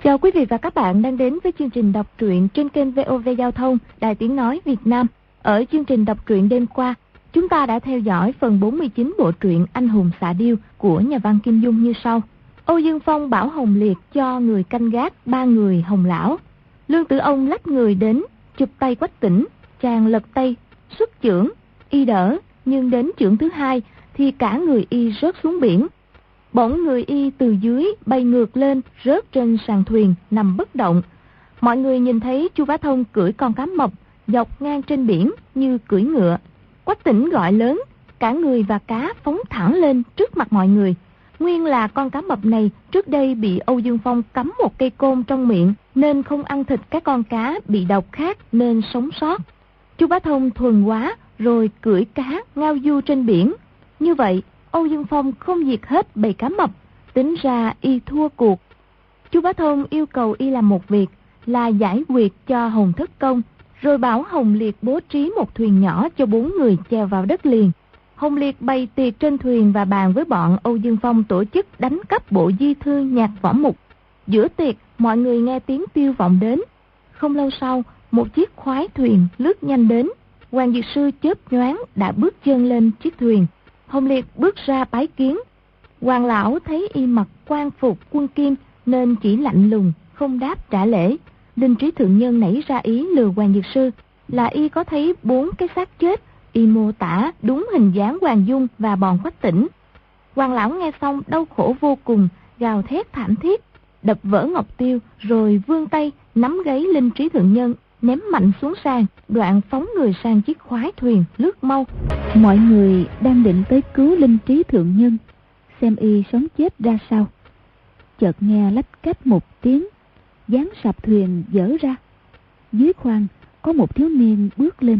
Chào quý vị và các bạn đang đến với chương trình đọc truyện trên kênh VOV Giao thông, Đài Tiếng Nói Việt Nam. Ở chương trình đọc truyện đêm qua, chúng ta đã theo dõi phần 49 bộ truyện Anh hùng xạ điêu của nhà văn Kim Dung như sau. Âu Dương Phong bảo Hồng Liệt cho người canh gác 3 người Hồng Lão. Lương Tử Ông lách người đến, chụp tay Quách Tĩnh, chàng lật tay, xuất chưởng, y đỡ, nhưng đến chưởng thứ hai thì cả người y rớt xuống biển. Bỗng người y từ dưới bay ngược lên, rớt trên sàn thuyền, nằm bất động. Mọi người nhìn thấy Chu Bá Thông cưỡi con cá mập, dọc ngang trên biển như cưỡi ngựa. Quách Tĩnh gọi lớn, cả người và cá phóng thẳng lên trước mặt mọi người. Nguyên là con cá mập này trước đây bị Âu Dương Phong cắm một cây côn trong miệng, nên không ăn thịt các con cá bị độc khác nên sống sót. Chu Bá Thông thuần quá, rồi cưỡi cá ngao du trên biển. Như vậy, Âu Dương Phong không diệt hết bầy cá mập, tính ra y thua cuộc. Chu Bá Thông yêu cầu y làm một việc là giải quyết cho Hồng Thất Công, rồi bảo Hồng Liệt bố trí một thuyền nhỏ cho 4 người chèo vào đất liền. Hồng Liệt bày tiệc trên thuyền và bàn với bọn Âu Dương Phong tổ chức đánh cắp bộ di thư nhạc võ mục. Giữa tiệc, mọi người nghe tiếng tiêu vọng đến. Không lâu sau, một chiếc khoái thuyền lướt nhanh đến. Hoàng Dược Sư chớp nhoáng đã bước chân lên chiếc thuyền. Hồng Liệt bước ra bái kiến. Hoàng lão thấy y mặc quan phục quân kim nên chỉ lạnh lùng, không đáp trả lễ. Linh Trí Thượng Nhân nảy ra ý lừa Hoàng Dược Sư là y có thấy 4 cái xác chết. Y mô tả đúng hình dáng Hoàng Dung và bọn Quách Tĩnh. Hoàng lão nghe xong đau khổ vô cùng, gào thét thảm thiết, đập vỡ ngọc tiêu, rồi vươn tay nắm gáy Linh Trí Thượng Nhân, ném mạnh xuống sàn, đoạn phóng người sang chiếc khoái thuyền lướt mau. Mọi người đang định tới cứu Linh Trí Thượng Nhân, xem y sống chết ra sao. Chợt nghe lách cách một tiếng, gián sạp thuyền dở ra. Dưới khoang có một thiếu niên bước lên.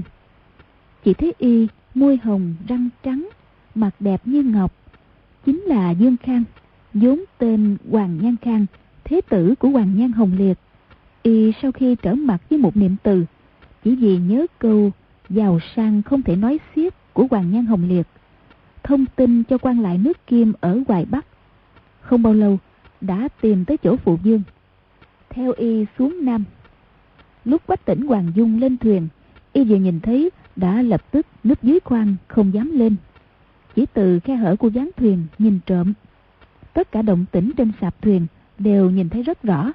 Chỉ thấy y môi hồng răng trắng, mặt đẹp như ngọc, chính là Dương Khang, vốn tên Hoàng Nhan Khang, thế tử của Hoàng Nhan Hồng Liệt. Y sau khi trở mặt với một niệm từ, chỉ vì nhớ câu giàu sang không thể nói xiết của Hoàng Nhan Hồng Liệt, thông tin cho quan lại nước Kim ở Hoài Bắc. Không bao lâu đã tìm tới chỗ phụ vương, theo y xuống Nam. Lúc Quách Tĩnh Hoàng Dung lên thuyền, y vừa nhìn thấy đã lập tức núp dưới khoang không dám lên, chỉ từ khe hở của ván thuyền nhìn trộm. Tất cả động tĩnh trên sạp thuyền đều nhìn thấy rất rõ.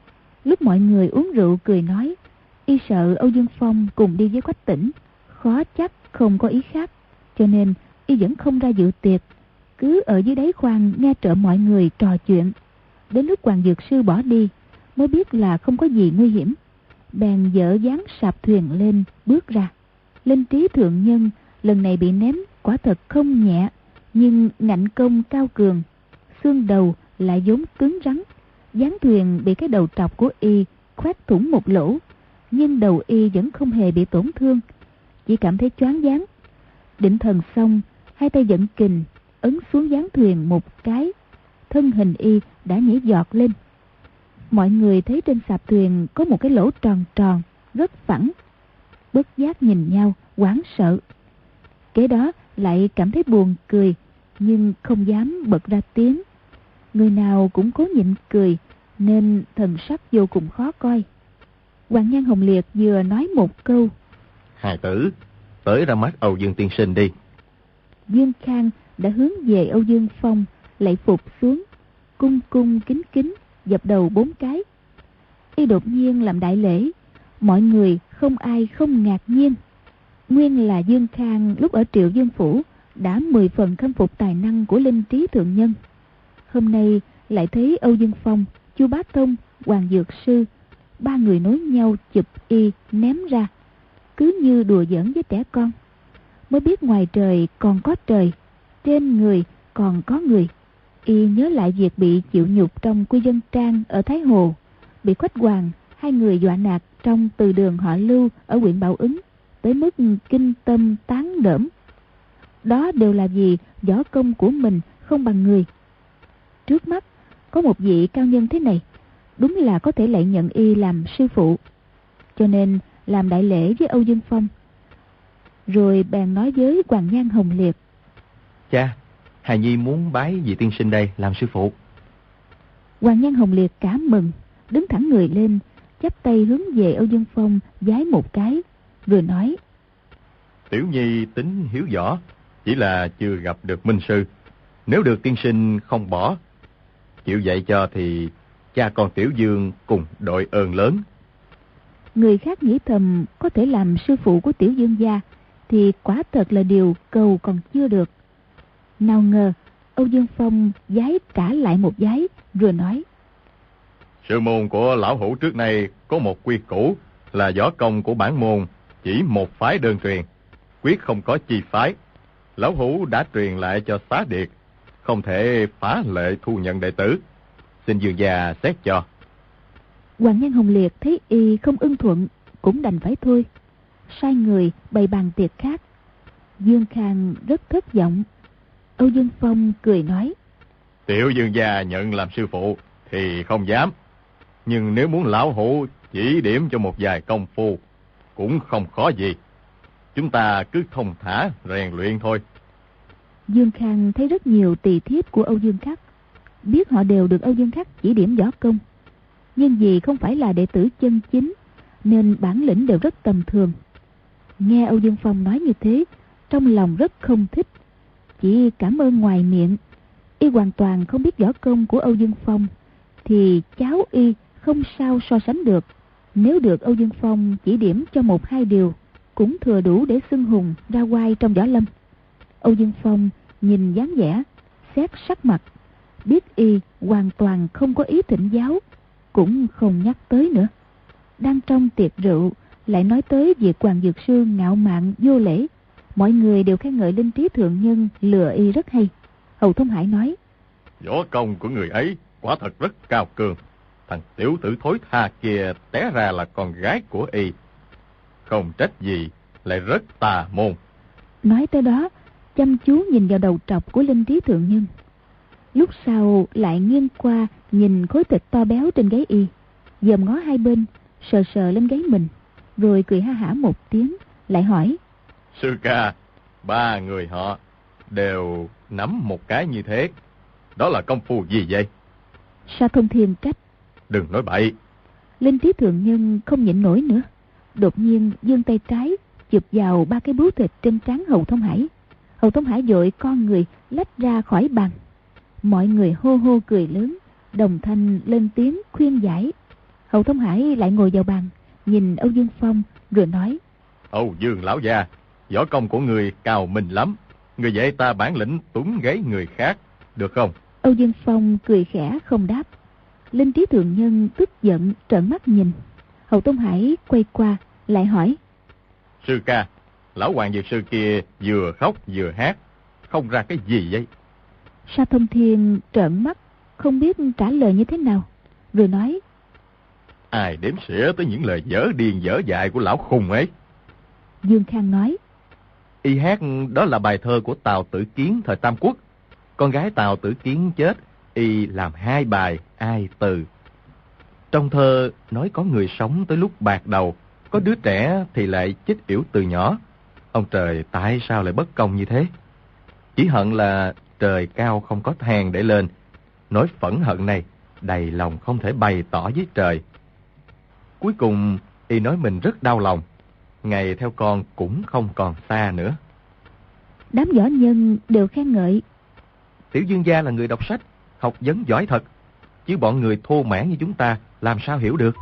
Lúc mọi người uống rượu cười nói, y sợ Âu Dương Phong cùng đi với Quách Tĩnh, khó chắc không có ý khác, cho nên y vẫn không ra dự tiệc, cứ ở dưới đáy khoang nghe trộm mọi người trò chuyện. Đến lúc Hoàng Dược Sư bỏ đi mới biết là không có gì nguy hiểm, bèn dỡ dáng sạp thuyền lên bước ra. Linh Trí Thượng Nhân lần này bị ném quả thật không nhẹ, nhưng ngạnh công cao cường, xương đầu lại vốn cứng rắn. Ván thuyền bị cái đầu trọc của y khoét thủng một lỗ, nhưng đầu y vẫn không hề bị tổn thương, chỉ cảm thấy choáng váng. Định thần xong, hai tay dẫn kình ấn xuống ván thuyền một cái, thân hình y đã nhảy giọt lên. Mọi người thấy trên sạp thuyền có một cái lỗ tròn tròn rất phẳng, bất giác nhìn nhau hoảng sợ. Kế đó lại cảm thấy buồn cười, nhưng không dám bật ra tiếng. Người nào cũng cố nhịn cười, nên thần sắc vô cùng khó coi. Hoàng Nhan Hồng Liệt vừa nói một câu, hài tử, tới ra mắt Âu Dương tiên sinh đi. Dương Khang đã hướng về Âu Dương Phong, lạy phục xuống, cung cung kính kính dập đầu 4 cái. Y đột nhiên làm đại lễ, mọi người không ai không ngạc nhiên. Nguyên là Dương Khang lúc ở Triệu Dương Phủ đã 10 phần khâm phục tài năng của Linh Trí Thượng Nhân. Hôm nay lại thấy Âu Dương Phong, Chu Bá Thông, Hoàng Dược Sư, 3 người nối nhau chụp y ném ra, cứ như đùa giỡn với trẻ con. Mới biết ngoài trời còn có trời, trên người còn có người. Y nhớ lại việc bị chịu nhục trong Quy Dân Trang ở Thái Hồ, bị Quách Hoàng, 2 người dọa nạt trong từ đường họ Lưu ở huyện Bảo Ứng, tới mức kinh tâm tán đỡm. Đó đều là vì võ công của mình không bằng người. Trước mắt có một vị cao nhân thế này, đúng là có thể lại nhận y làm sư phụ, cho nên làm đại lễ với Âu Dương Phong. Rồi bèn nói với Hoàng Nhan Hồng Liệt, cha, hài nhi muốn bái vị tiên sinh đây làm sư phụ. Hoàng Nhan Hồng Liệt cảm mừng, đứng thẳng người lên, chắp tay hướng về Âu Dương Phong vái một cái, rồi nói: Tiểu nhi tính hiếu võ, chỉ là chưa gặp được minh sư. Nếu được tiên sinh không bỏ, chịu dạy cho thì cha con Tiểu Dương cùng đội ơn lớn. Người khác nghĩ thầm có thể làm sư phụ của Tiểu Dương gia thì quả thật là điều cầu còn chưa được. Nào ngờ Âu Dương Phong vái trả lại một vái, rồi nói: Sư môn của lão hữu trước nay có một quy củ là võ công của bản môn chỉ một phái đơn truyền, quyết không có chi phái. Lão hữu đã truyền lại cho Xá Điệt, không thể phá lệ thu nhận đệ tử. Xin Dương gia xét cho. Hoàng Nhan Hồng Liệt thấy y không ưng thuận, cũng đành phải thôi, sai người bày bàn tiệc khác. Dương Khang rất thất vọng. Âu Dương Phong cười nói: Tiểu Dương gia nhận làm sư phụ thì không dám, nhưng nếu muốn lão hữu chỉ điểm cho một vài công phu cũng không khó gì. Chúng ta cứ thông thả rèn luyện thôi. Dương Khang thấy rất nhiều tỳ thiếp của Âu Dương Khắc, biết họ đều được Âu Dương Khắc chỉ điểm võ công, nhưng vì không phải là đệ tử chân chính nên bản lĩnh đều rất tầm thường. Nghe Âu Dương Phong nói như thế, trong lòng rất không thích, chỉ cảm ơn ngoài miệng. Y hoàn toàn không biết võ công của Âu Dương Phong, thì cháu y không sao so sánh được. Nếu được Âu Dương Phong chỉ điểm cho một hai điều, cũng thừa đủ để xưng hùng ra oai trong võ lâm. Âu Dương Phong nhìn dáng vẻ, xét sắc mặt, biết y hoàn toàn không có ý thỉnh giáo, cũng không nhắc tới nữa. Đang trong tiệc rượu, lại nói tới việc Hoàng Dược Sư ngạo mạn vô lễ. Mọi người đều khen ngợi Linh Trí thượng nhân lừa y rất hay. Hầu Thông Hải nói: Võ công của người ấy quả thật rất cao cường. Thằng tiểu tử thối tha kia té ra là con gái của y, không trách gì lại rất tà môn. Nói tới đó, chăm chú nhìn vào đầu trọc của Linh Trí thượng nhân. Lúc sau lại nghiêng qua nhìn khối thịt to béo trên gáy y, dòm ngó hai bên, sờ sờ lên gáy mình, rồi cười ha hả một tiếng, lại hỏi: Sư ca, ba người họ đều nắm một cái như thế, đó là công phu gì vậy? Sa Thông Thiên trách: Đừng nói bậy. Linh Trí thượng nhân không nhịn nổi nữa, đột nhiên giương tay trái chụp vào ba cái bướu thịt trên trán Hầu Thông Hải. Hầu Thông Hải vội con người lách ra khỏi bàn. Mọi người hô hô cười lớn, đồng thanh lên tiếng khuyên giải. Hầu Thông Hải lại ngồi vào bàn, nhìn Âu Dương Phong rồi nói: Âu Dương lão gia, võ công của người cao minh lắm, người dạy ta bản lĩnh túm gáy người khác, được không? Âu Dương Phong cười khẽ không đáp. Linh Trí thượng nhân tức giận trợn mắt nhìn. Hầu Thông Hải quay qua lại hỏi: Sư ca, lão Hoàng Dược Sư kia vừa khóc vừa hát, không ra cái gì vậy? Sa Thông Thiên trợn mắt không biết trả lời như thế nào, rồi nói: Ai đếm xỉa tới những lời dở điên dở dại của lão khùng ấy? Dương Khang nói: Y hát đó là bài thơ của Tào Tử Kiến thời Tam Quốc. Con gái Tào Tử Kiến chết, y làm hai bài ai từ. Trong thơ nói có người sống tới lúc bạc đầu, có đứa trẻ thì lại chết yểu từ nhỏ. Ông trời tại sao lại bất công như thế? Chỉ hận là trời cao không có thang để lên. Nỗi phẫn hận này đầy lòng không thể bày tỏ với trời. Cuối cùng y nói mình rất đau lòng, ngày theo con cũng không còn xa nữa. Đám võ nhân đều khen ngợi: Tiểu Dương gia là người đọc sách, học vấn giỏi thật, chứ bọn người thô mãn như chúng ta làm sao hiểu được.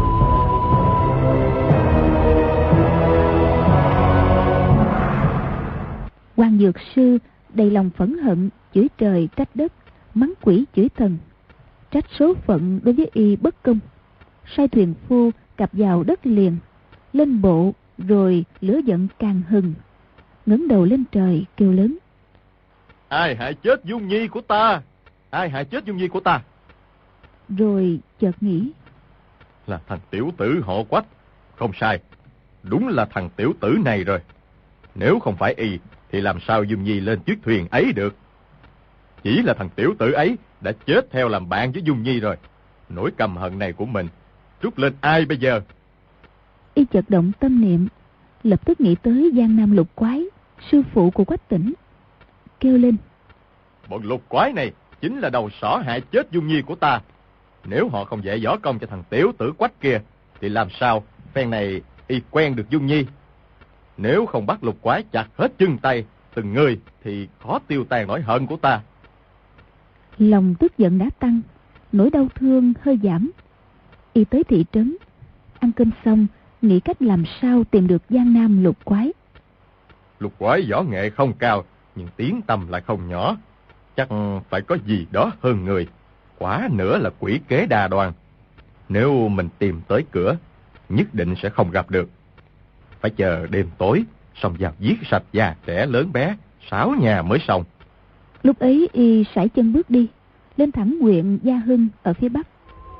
Hoàng Dược Sư đầy lòng phẫn hận, chửi trời trách đất, mắng quỷ chửi thần, trách số phận đối với y bất công, sai thuyền phu cập vào đất liền, lên bộ, rồi lửa giận càng hừng, ngẩng đầu lên trời kêu lớn: Ai hại chết Dung Nhi của ta? Ai hại chết Dung Nhi của ta? Rồi chợt nghĩ: Là thằng tiểu tử họ Quách. Không sai, đúng là thằng tiểu tử này rồi. Nếu không phải y thì làm sao Dung Nhi lên chiếc thuyền ấy được? Chỉ là thằng tiểu tử ấy đã chết theo làm bạn với Dung Nhi rồi. Nỗi căm hận này của mình trút lên ai bây giờ? Y chợt động tâm niệm, lập tức nghĩ tới Giang Nam Lục Quái, sư phụ của Quách Tỉnh, kêu lên: Bọn lục quái này chính là đầu sỏ hại chết Dung Nhi của ta. Nếu họ không dạy võ công cho thằng tiểu tử Quách kia, thì làm sao phen này y quen được Dung Nhi? Nếu không bắt Lục Quái chặt hết chân tay từng người, thì khó tiêu tan nỗi hận của ta. Lòng tức giận đã tăng, nỗi đau thương hơi giảm. Y tới thị trấn, ăn cơm xong, nghĩ cách làm sao tìm được Giang Nam Lục Quái. Lục Quái võ nghệ không cao, nhưng tiếng tăm lại không nhỏ. Chắc phải có gì đó hơn người. Quả nữa là quỷ kế đa đoan. Nếu mình tìm tới cửa, nhất định sẽ không gặp được. Phải chờ đêm tối, xong vào giết sạch già trẻ lớn bé, 6 nhà mới xong. Lúc ấy y sải chân bước đi, lên thẳng huyện Gia Hưng ở phía bắc.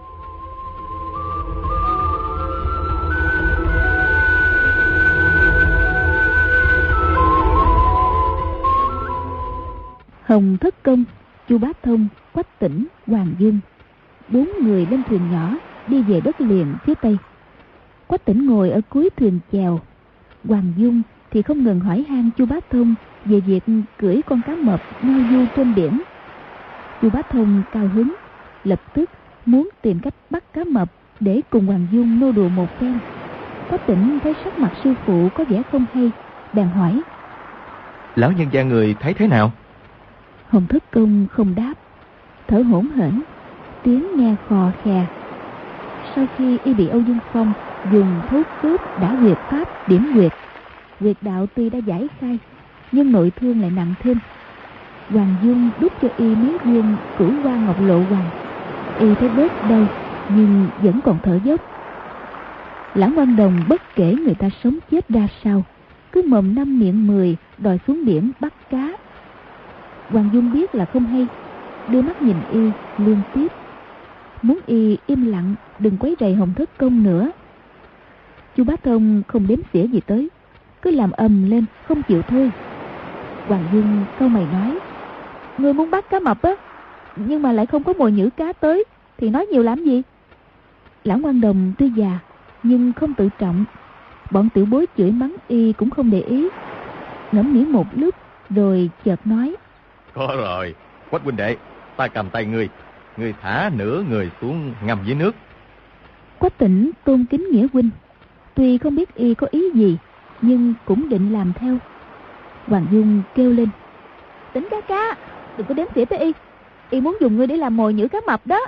Hồng Thất Công, Chu Bá Thông, Quách Tĩnh, Hoàng Dung, 4 người lên thuyền nhỏ đi về đất liền phía tây. Quách Tĩnh ngồi ở cuối thuyền chèo, Hoàng Dung thì không ngừng hỏi han Chu Bá Thông về việc cưỡi con cá mập ngao du trên biển. Chu Bá Thông cao hứng, lập tức muốn tìm cách bắt cá mập để cùng Hoàng Dung nô đùa một phen. Quách Tĩnh thấy sắc mặt sư phụ có vẻ không hay, bèn hỏi: Lão nhân gia người thấy thế nào? Hồng Thất Công không đáp, thở hổn hển, tiếng nghe khò khè. Sau khi y bị Âu Dương Phong dùng thốt cướp đã huyệt pháp điểm huyệt, huyệt đạo tuy đã giải khai, nhưng nội thương lại nặng thêm. Hoàng Dung đút cho y mấy viên cửu hoa ngọc lộ hoàng, y thấy bớt đau nhưng vẫn còn thở dốc. Lãng Quang Đồng bất kể người ta sống chết ra sao, cứ mồm 5 miệng 10 đòi xuống biển bắt cá. Hoàng Dung biết là không hay, đưa mắt nhìn y liên tiếp, muốn y im lặng đừng quấy rầy Hồng Thất Công nữa. Chu Bá Thông không đếm xỉa gì tới, cứ làm ầm lên không chịu thôi. Hoàng Dung cau mày nói: Người muốn bắt cá mập á, nhưng mà lại không có mồi nhử cá tới, thì nói nhiều làm gì? Lãng Quang Đồng tuy già nhưng không tự trọng, bọn tiểu bối chửi mắng y cũng không để ý. Ngẫm nghĩ một lúc rồi chợt nói: Có rồi, Quách huynh đệ, ta cầm tay ngươi thả nửa người xuống ngâm dưới nước. Quách Tĩnh tôn kính nghĩa huynh, tuy không biết y có ý gì nhưng cũng định làm theo. Hoàng Dung kêu lên: Tĩnh ca, đừng có đếm xỉa tới y muốn dùng ngươi để làm mồi nhử cá mập đó.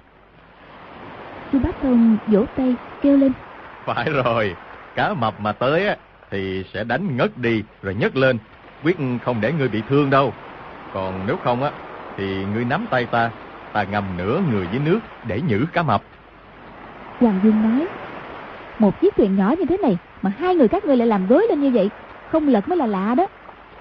Chu Bá Thông vỗ tay kêu lên: Phải rồi, cá mập mà tới á thì sẽ đánh ngất đi rồi nhấc lên, quyết không để ngươi bị thương đâu. Còn nếu không á thì ngươi nắm tay ta ngâm nửa người dưới nước để nhử cá mập. Hoàng Dung nói: Một chiếc thuyền nhỏ như thế này mà 2 người các ngươi lại làm rối lên như vậy, không lật mới là lạ đó.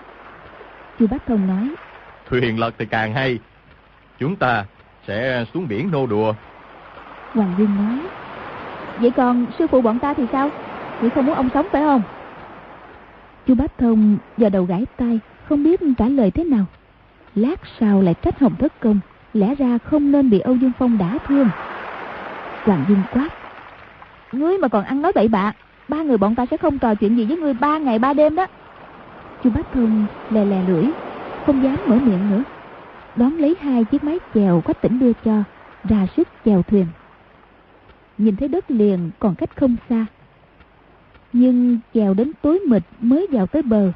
Chu Bá Thông nói: Thuyền lật thì càng hay, chúng ta sẽ xuống biển nô đùa. Hoàng Dung nói: Vậy còn sư phụ bọn ta thì sao? Ngươi không muốn ông sống phải không? Chu Bá Thông giờ đầu gãi tai, không biết trả lời thế nào. Lát sau lại trách Hồng Thất Công lẽ ra không nên bị Âu Dương Phong đả thương. Hoàng Dung quát: Ngươi mà còn ăn nói bậy bạ, 3 người bọn ta sẽ không trò chuyện gì với ngươi 3 ngày 3 đêm đó. Chu Bá Thông lè lè lưỡi, không dám mở miệng nữa, đón lấy 2 chiếc mái chèo Quách Tĩnh đưa cho, ra sức chèo thuyền. Nhìn thấy đất liền còn cách không xa, nhưng chèo đến tối mịt mới vào tới bờ.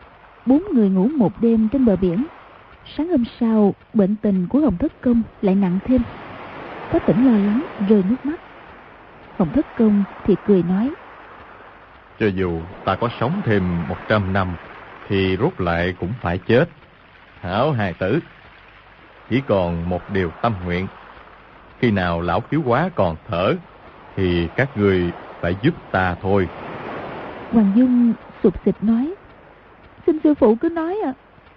4 người ngủ một đêm trên bờ biển. Sáng hôm sau, bệnh tình của Hồng Thất Công lại nặng thêm. Quách Tĩnh lo lắng rơi nước mắt. Hồng Thất Công thì cười nói: Cho dù ta có sống thêm 100 năm thì rốt lại cũng phải chết. Hảo hài tử, chỉ còn một điều tâm nguyện. Khi nào lão Khiếu Quá còn thở thì các ngươi phải giúp ta thôi. Hoàng Dung sụp xịt nói: Xin sư phụ cứ nói ạ.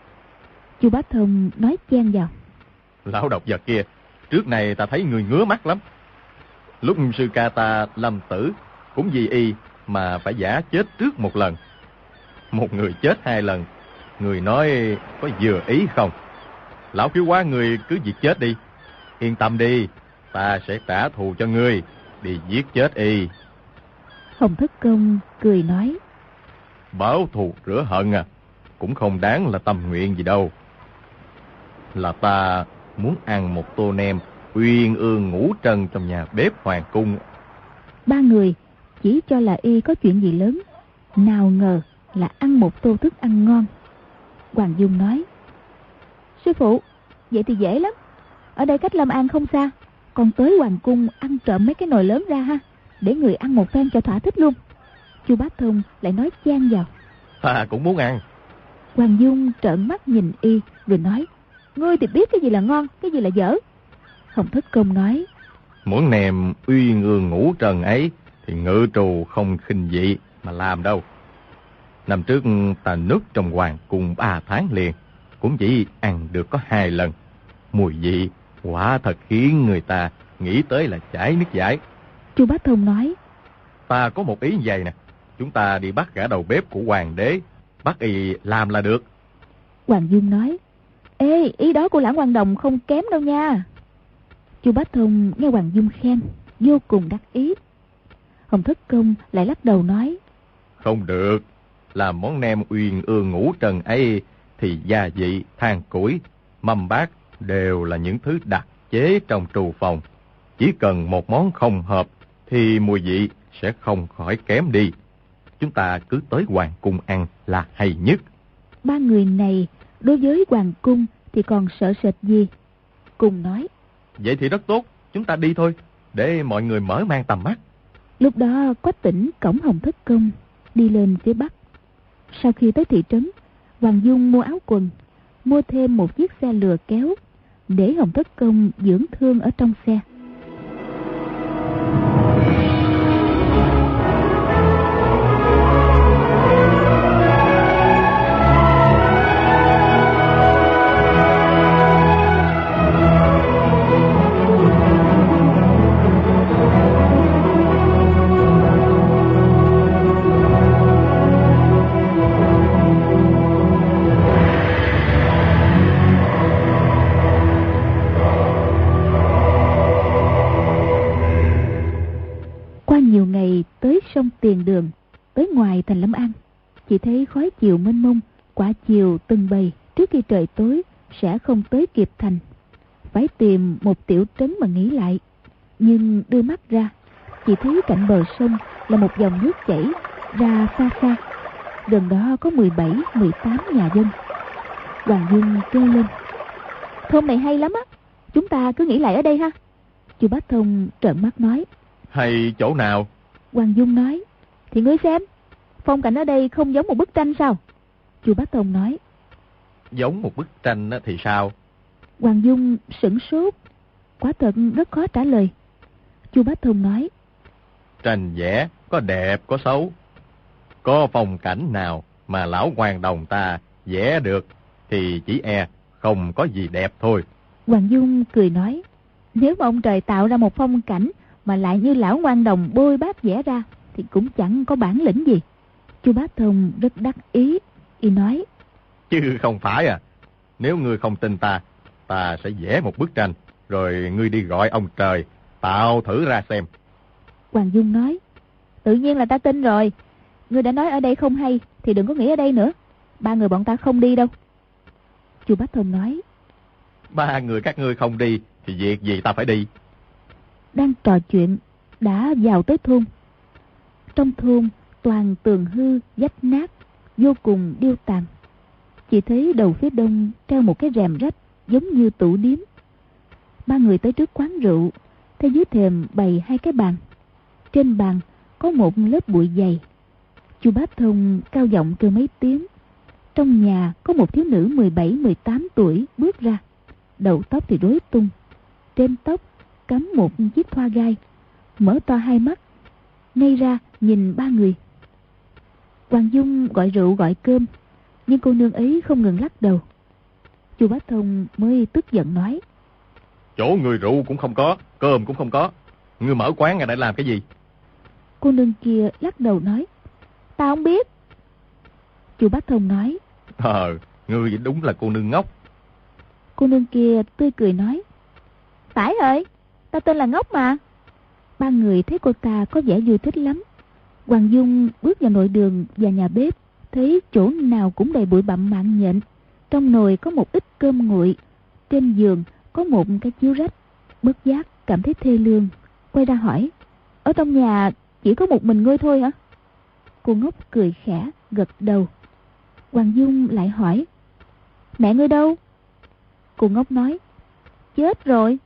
Chu Bá Thông nói chen vào: Lão độc vật kia, trước này ta thấy người ngứa mắt lắm. Lúc sư ca ta lâm tử cũng vì y mà phải giả chết trước một lần. Một người chết 2 lần, người nói có vừa ý không? Lão Khiếu Quá người cứ việc chết đi. Yên tâm đi, ta sẽ trả thù cho ngươi, đi giết chết y. Hồng Thất Công cười nói: Báo thù rửa hận à, cũng không đáng là tâm nguyện gì đâu. Là ta muốn ăn một tô nem uyên ương ngủ trần trong nhà bếp hoàng cung. Ba người chỉ cho là y có chuyện gì lớn, nào ngờ là ăn một tô thức ăn ngon. Hoàng Dung nói: sư phụ, vậy thì dễ lắm. Ở đây cách Lâm An không xa, còn tới hoàng cung ăn trộm mấy cái nồi lớn ra ha, để người ăn một phen cho thỏa thích luôn. Chu Bá Thông lại nói chen vào: Ta cũng muốn ăn. Hoàng Dung trợn mắt nhìn y rồi nói: ngươi thì biết cái gì là ngon, cái gì là dở. Hồng Thất Công nói: Muốn nèm uyên ương ngủ trần ấy thì ngự trù không khinh dị mà làm đâu. Năm trước ta núp trong hoàng cung 3 tháng liền, cũng chỉ ăn được có 2 lần. Mùi vị quả thật khiến người ta nghĩ tới là chảy nước dãi. Chu Bá Thông nói: Ta có một ý như vậy nè, chúng ta đi bắt gã đầu bếp của hoàng đế, bắt y làm là được. Hoàng Dung nói: ê, ý đó của Lãng Quang Đồng không kém đâu nha. Chu Bá Thông nghe Hoàng Dung khen, vô cùng đắc ý. Hồng Thất Công lại lắc đầu nói: Không được, làm món nem uyên ương ngủ trần ấy thì gia vị, than củi, mâm bát đều là những thứ đặc chế trong trù phòng. Chỉ cần một món không hợp thì mùi vị sẽ không khỏi kém đi. Chúng ta cứ tới hoàng cung ăn là hay nhất. 3 người này đối với hoàng cung thì còn sợ sệt gì. Cùng nói: Vậy thì rất tốt, chúng ta đi thôi, để mọi người mở mang tầm mắt. Lúc đó Quách Tỉnh cõng Hồng Thất Công đi lên phía bắc. Sau khi tới thị trấn, Hoàng Dung mua áo quần, mua thêm một chiếc xe lừa kéo, để Hồng Thất Công dưỡng thương ở trong xe. Sông Tiền Đường, tới ngoài thành Lâm An, chỉ thấy khói chiều mênh mông, quả chiều từng bầy trước khi trời tối sẽ không tới kịp thành, phải tìm một tiểu trấn mà nghỉ lại. Nhưng đưa mắt ra, chỉ thấy cạnh bờ sông là một dòng nước chảy ra xa xa, gần đó có 17-18 nhà dân. Hoàng Dung kêu lên: thôn này hay lắm á, chúng ta cứ nghỉ lại ở đây ha. Chu Bá Thông trợn mắt nói: hay chỗ nào? Hoàng Dung nói: thì ngươi xem, phong cảnh ở đây không giống một bức tranh sao? Chu Bá Thông nói: Giống một bức tranh thì sao? Hoàng Dung sửng sốt, quả thật rất khó trả lời. Chu Bá Thông nói: Tranh vẽ có đẹp có xấu, có phong cảnh nào mà lão Hoàng Đồng ta vẽ được thì chỉ không có gì đẹp thôi. Hoàng Dung cười nói: nếu mà ông trời tạo ra một phong cảnh mà lại như lão Ngoan Đồng bôi bát vẽ ra thì cũng chẳng có bản lĩnh gì. Chu Bá Thông rất đắc ý, y nói: chứ không phải à, nếu ngươi không tin ta sẽ vẽ một bức tranh, rồi ngươi đi gọi ông trời tạo thử ra xem. Hoàng Dung nói: tự nhiên là ta tin rồi. Ngươi đã nói ở đây không hay thì đừng có nghĩ ở đây nữa. 3 người bọn ta không đi đâu. Chu Bá Thông nói: 3 người các ngươi không đi thì việc gì ta phải đi. Đang trò chuyện đã vào tới thôn. Trong thôn toàn tường hư vách nát, vô cùng điêu tàn. Chỉ thấy đầu phía đông treo một cái rèm rách giống như tủ điếm. 3 người tới trước quán rượu, thấy dưới thềm bày 2 cái bàn. Trên bàn có một lớp bụi dày. Chu Bá Thông cao giọng kêu mấy tiếng. Trong nhà có một thiếu nữ 17-18 tuổi bước ra, đầu tóc thì rối tung, trên tóc cắm một chiếc thoa gai, mở to 2 mắt, ngây ra nhìn 3 người. Hoàng Dung gọi rượu gọi cơm, nhưng cô nương ấy không ngừng lắc đầu. Chu Bá Thông mới tức giận nói: chỗ người rượu cũng không có, cơm cũng không có, ngươi mở quán ở đây làm cái gì? Cô nương kia lắc đầu nói: ta không biết. Chu Bá Thông nói: ngươi đúng là cô nương ngốc. Cô nương kia tươi cười nói: phải rồi, ta tên là Ngốc mà. 3 người thấy cô ta có vẻ vui thích lắm. Hoàng Dung bước vào nội đường và nhà bếp, thấy chỗ nào cũng đầy bụi bặm mạng nhện. Trong nồi có một ít cơm nguội, trên giường có một cái chiếu rách, Bất giác cảm thấy thê lương, quay ra hỏi: Ở trong nhà chỉ có một mình ngươi thôi hả? Cô ngốc cười khẽ, gật đầu. Hoàng Dung lại hỏi: Mẹ ngươi đâu? Cô ngốc nói: Chết rồi.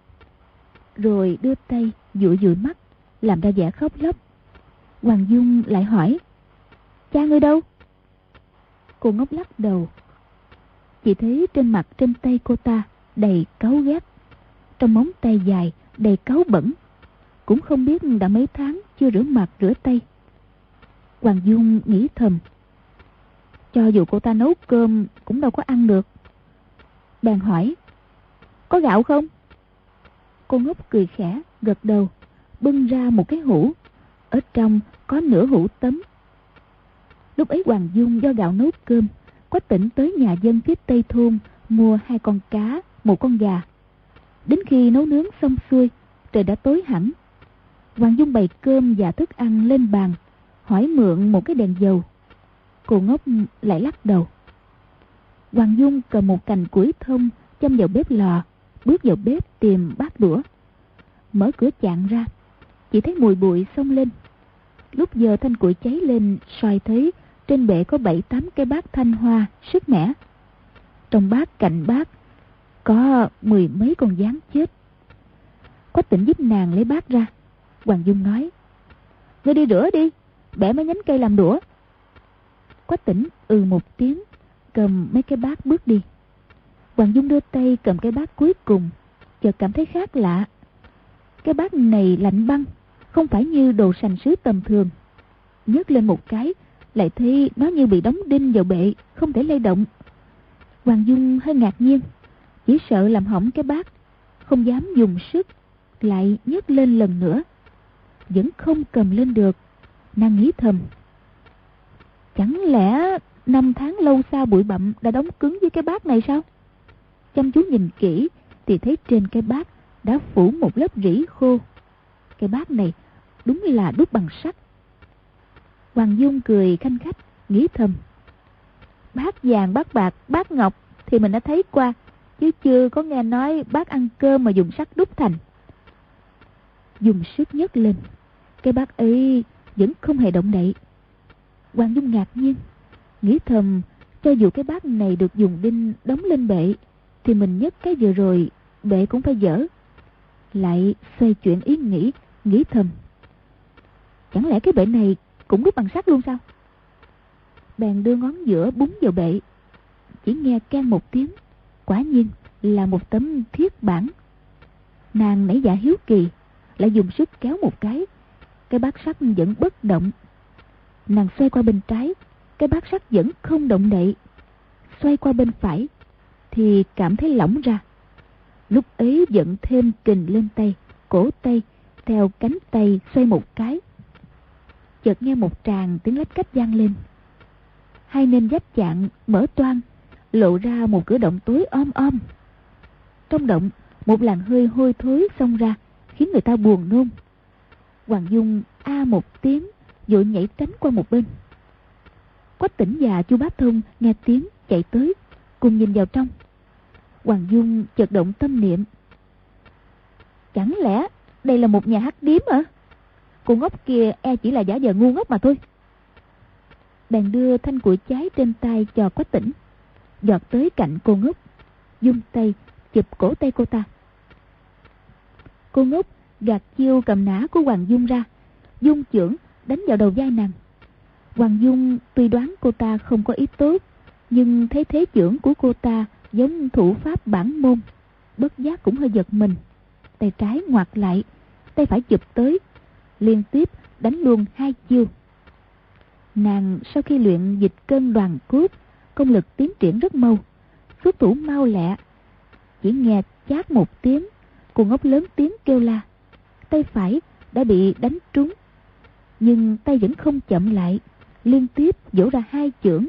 Rồi đưa tay dụi dụi mắt, làm ra vẻ khóc lóc. Hoàng Dung lại hỏi: Cha ngươi đâu? Cô ngốc lắc đầu. Chỉ thấy trên mặt trên tay cô ta đầy cáu ghét, trong móng tay dài đầy cáu bẩn, cũng không biết đã mấy tháng chưa rửa mặt rửa tay. Hoàng Dung nghĩ thầm: cho dù cô ta nấu cơm cũng đâu có ăn được. Bèn hỏi: Có gạo không? Cô ngốc cười khẽ, gật đầu, bưng ra một cái hũ, ở trong có nửa hũ tấm. Lúc ấy Hoàng Dung do gạo nấu cơm, Quách Tỉnh tới nhà dân phía tây thôn mua 2 con cá, 1 con gà. Đến khi nấu nướng xong xuôi, trời đã tối hẳn. Hoàng Dung bày cơm và thức ăn lên bàn, hỏi mượn một cái đèn dầu. Cô ngốc lại lắc đầu. Hoàng Dung cầm một cành củi thông châm vào bếp lò, bước vào bếp tìm bát đũa. Mở cửa chạn ra, chỉ thấy mùi bụi xông lên. Lúc giờ thanh củi cháy lên, soi thấy trên bệ có 7-8 cái bát thanh hoa sứt mẻ. Trong bát cạnh bát có 10 mấy con gián chết. Quách Tỉnh giúp nàng lấy bát ra. Hoàng Dung nói: Ngươi đi rửa đi, bẻ mấy nhánh cây làm đũa. Quách Tỉnh một tiếng, cầm mấy cái bát bước đi. Hoàng Dung đưa tay cầm cái bát cuối cùng, chợt cảm thấy khác lạ. Cái bát này lạnh băng, không phải như đồ sành sứ tầm thường. Nhấc lên một cái, lại thấy nó như bị đóng đinh vào bệ, không thể lay động. Hoàng Dung hơi ngạc nhiên, chỉ sợ làm hỏng cái bát, không dám dùng sức, lại nhấc lên lần nữa, vẫn không cầm lên được. Nàng nghĩ thầm: chẳng lẽ 5 tháng lâu xa bụi bặm đã đóng cứng với cái bát này sao? Chăm chú nhìn kỹ thì thấy trên cái bát đã phủ một lớp rỉ khô. Cái bát này đúng là đúc bằng sắt. Hoàng Dung cười khanh khách, nghĩ thầm: bát vàng, bát bạc, bát ngọc thì mình đã thấy qua, chứ chưa có nghe nói bát ăn cơm mà dùng sắt đúc thành. Dùng sức nhấc lên, cái bát ấy vẫn không hề động đậy. Hoàng Dung ngạc nhiên, nghĩ thầm: cho dù cái bát này được dùng đinh đóng lên bệ, thì mình nhấc cái vừa rồi bệ cũng phải dở. Lại xoay chuyển ý nghĩ, nghĩ thầm: chẳng lẽ cái bệ này cũng đúc bằng sắt luôn sao? Bèn đưa ngón giữa búng vào bệ, chỉ nghe keng một tiếng, quả nhiên là một tấm thiết bản. Nàng nảy dạ hiếu kỳ, lại dùng sức kéo một cái bát sắt vẫn bất động. Nàng xoay qua bên trái, cái bát sắt vẫn không động đậy. Xoay qua bên phải thì cảm thấy lỏng ra. Lúc ấy dẫn thêm kình lên tay, cổ tay, theo cánh tay xoay một cái. Chợt nghe một tràng tiếng lách cách vang lên. Hai nền vách chạn mở toang, lộ ra một cửa động tối om om. Trong động, một làn hơi hôi thối xông ra, khiến người ta buồn nôn. Hoàng Dung a một tiếng, vội nhảy tránh qua một bên. Quách Tỉnh và Chu Bá Thông nghe tiếng chạy tới, cùng nhìn vào trong. Hoàng Dung chợt động tâm niệm: chẳng lẽ đây là một nhà hắc điếm hả? Cô ngốc kia e chỉ là giả vờ ngu ngốc mà thôi. Bèn đưa thanh củi cháy trên tay cho Quách Tỉnh, giọt tới cạnh cô ngốc, dung tay chụp cổ tay cô ta. Cô ngốc gạt chiêu cầm nã của Hoàng Dung ra, dung chưởng đánh vào đầu vai nàng. Hoàng Dung tuy đoán cô ta không có ý tốt, nhưng thấy thế chưởng của cô ta giống thủ pháp bản môn, bất giác cũng hơi giật mình. Tay trái ngoặt lại, tay phải chụp tới, liên tiếp đánh luôn 2 chiêu. Nàng sau khi luyện dịch cân đoàn cốt, công lực tiến triển rất mau, xuất thủ mau lẹ. Chỉ nghe chát một tiếng, cô ngốc lớn tiếng kêu la. Tay phải đã bị đánh trúng, nhưng tay vẫn không chậm lại, liên tiếp vỗ ra 2 chưởng.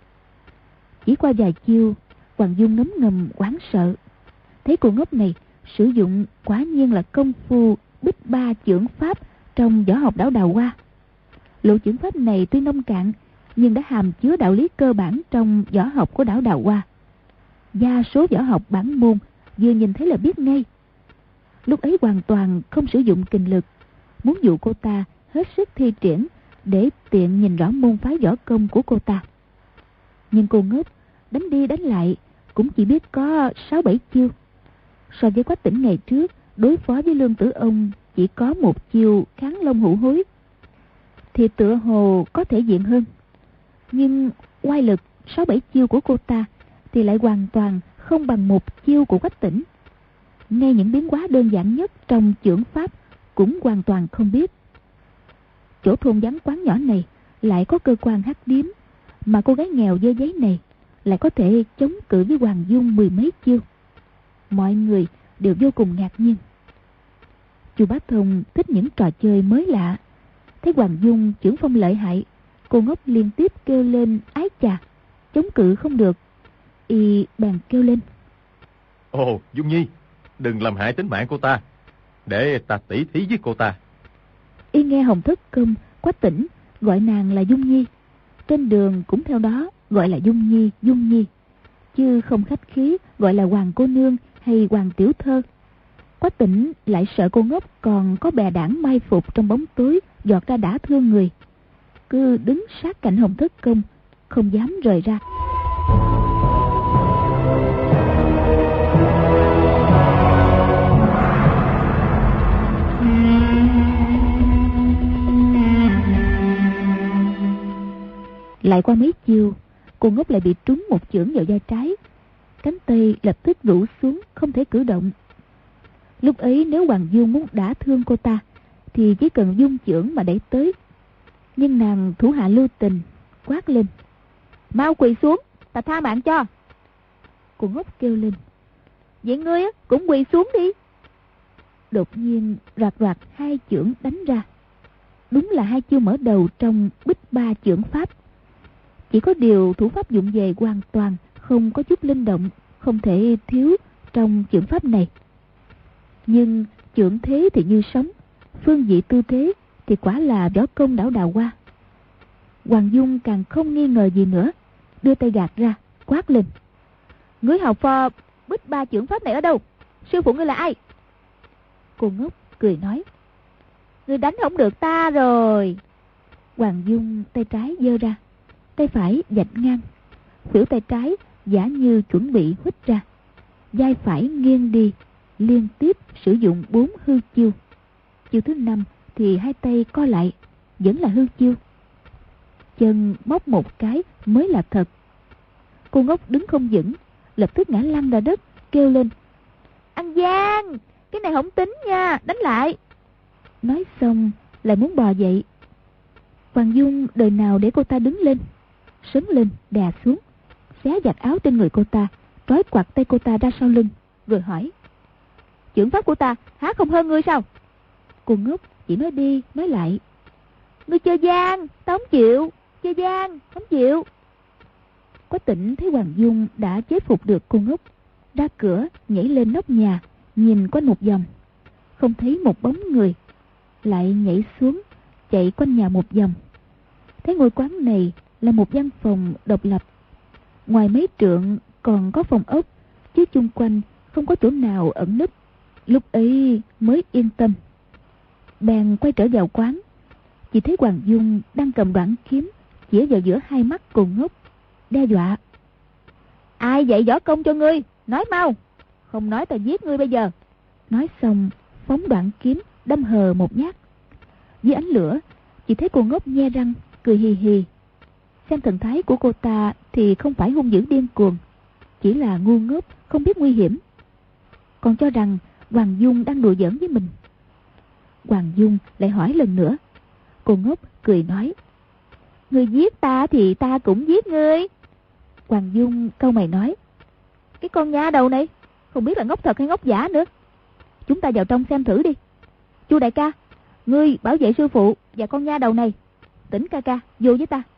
Chỉ qua vài chiêu, Hoàng Dung ngấm ngầm hoảng sợ. Thấy cô ngốc này sử dụng quả nhiên là công phu Bích Ba chưởng pháp trong võ học Đảo Đào Hoa. Lộ chưởng pháp này tuy nông cạn, nhưng đã hàm chứa đạo lý cơ bản trong võ học của Đảo Đào Hoa. Đa số võ học bản môn vừa nhìn thấy là biết ngay. lúc ấy hoàn toàn không sử dụng kình lực, muốn dụ cô ta hết sức thi triển để tiện nhìn rõ môn phái võ công của cô ta. Nhưng cô ngốc đánh đi đánh lại cũng chỉ biết có 6-7 chiêu. So với Quách Tĩnh ngày trước đối phó với Lương Tử Ông chỉ có một chiêu kháng long hữu hối thì tựa hồ có thể diện hơn. Nhưng oai lực 6-7 chiêu của cô ta thì lại hoàn toàn không bằng một chiêu của Quách Tĩnh. Ngay những biến hóa đơn giản nhất trong chưởng pháp cũng hoàn toàn không biết. Chỗ thôn vắng quán nhỏ này lại có cơ quan hắc điếm, mà cô gái nghèo dơ giấy này lại có thể chống cự với Hoàng Dung 10 mấy chiêu. Mọi người đều vô cùng ngạc nhiên. Chu Bá Thông thích những trò chơi mới lạ. Thấy Hoàng Dung chưởng phong lợi hại, cô ngốc liên tiếp kêu lên ái chà, chống cự không được. Y bèn kêu lên: Ồ, Dung Nhi, đừng làm hại tính mạng cô ta, để ta tỉ thí với cô ta. Y nghe Hồng Thất Công, Quách Tĩnh gọi nàng là Dung Nhi, trên đường cũng theo đó gọi là Dung Nhi, Dung Nhi, chứ không khách khí gọi là Hoàng cô nương hay Hoàng tiểu thơ. Quách Tĩnh lại sợ cô ngốc còn có bè đảng mai phục trong bóng tối giọt ra đã thương người, cứ đứng sát cạnh Hồng Thất Công, không dám rời ra. Lại qua mấy chiêu, cô ngốc lại bị trúng một chưởng vào vai trái, cánh tay lập tức rũ xuống, không thể cử động. Lúc ấy nếu Hoàng Dung muốn đả thương cô ta thì chỉ cần dung chưởng mà đẩy tới. Nhưng nàng thủ hạ lưu tình, quát lên: Mau quỳ xuống, ta tha mạng cho. Cô ngốc kêu lên: Vậy ngươi cũng quỳ xuống đi. Đột nhiên rạc rạc 2 chưởng đánh ra. Đúng là 2 chiêu mở đầu trong Bích Ba chưởng pháp. Chỉ có điều thủ pháp dụng về hoàn toàn không có chút linh động, không thể thiếu trong chưởng pháp này. Nhưng chưởng thế thì như sóng, phương vị tư thế thì quả là võ công đảo đào hoa. Hoàng Dung càng không nghi ngờ gì nữa, đưa tay gạt ra, quát lên: Ngươi học phò Bích Ba chưởng pháp này ở đâu? Sư phụ ngươi là ai? Cô ngốc cười nói: Ngươi đánh không được ta rồi. Hoàng Dung tay trái giơ ra, tay phải vạch ngang, khuỷu tay trái giả như chuẩn bị huých ra, vai phải nghiêng đi, liên tiếp sử dụng 4 hư chiêu. Chiêu thứ 5 thì 2 tay co lại, vẫn là hư chiêu. Chân móc một cái mới là thật. Cô ngốc đứng không vững, lập tức ngã lăn ra đất, kêu lên: Ăn gian, cái này không tính nha, đánh lại. Nói xong lại muốn bò dậy. Hoàng Dung đời nào để cô ta đứng lên, sấn lên đè xuống, xé giặt áo trên người cô ta, trói quặt tay cô ta ra sau lưng, rồi hỏi: Chưởng pháp của ta há không hơn ngươi sao? Cô ngốc chỉ nói đi nói lại: Ngươi chơi gian, ta không chịu. Chơi gian, không chịu. Quách Tĩnh thấy Hoàng Dung đã chế phục được cô ngốc, ra cửa nhảy lên nóc nhà, nhìn quanh một vòng, không thấy một bóng người, lại nhảy xuống chạy quanh nhà một vòng. Thấy ngôi quán này là một văn phòng độc lập, ngoài mấy trượng còn có phòng ốc, chứ chung quanh không có chỗ nào ẩn nấp. Lúc ấy mới yên tâm. Bèn quay trở vào quán, chỉ thấy Hoàng Dung đang cầm đoạn kiếm chĩa vào giữa hai mắt cô ngốc, đe dọa: Ai dạy võ công cho ngươi? Nói mau, không nói ta giết ngươi bây giờ. Nói xong phóng đoạn kiếm đâm hờ một nhát. Dưới ánh lửa chỉ thấy cô ngốc nhe răng cười hì hì. Xem thần thái của cô ta thì không phải hung dữ điên cuồng, chỉ là ngu ngốc không biết nguy hiểm, còn cho rằng Hoàng Dung đang đùa giỡn với mình. Hoàng Dung lại hỏi lần nữa. Cô ngốc cười nói: Ngươi giết ta thì ta cũng giết ngươi. Hoàng Dung cau mày nói: Cái con nha đầu này không biết là ngốc thật hay ngốc giả nữa. Chúng ta vào trong xem thử đi. Chu đại ca, ngươi bảo vệ sư phụ và con nha đầu này. Tĩnh ca ca vô với ta.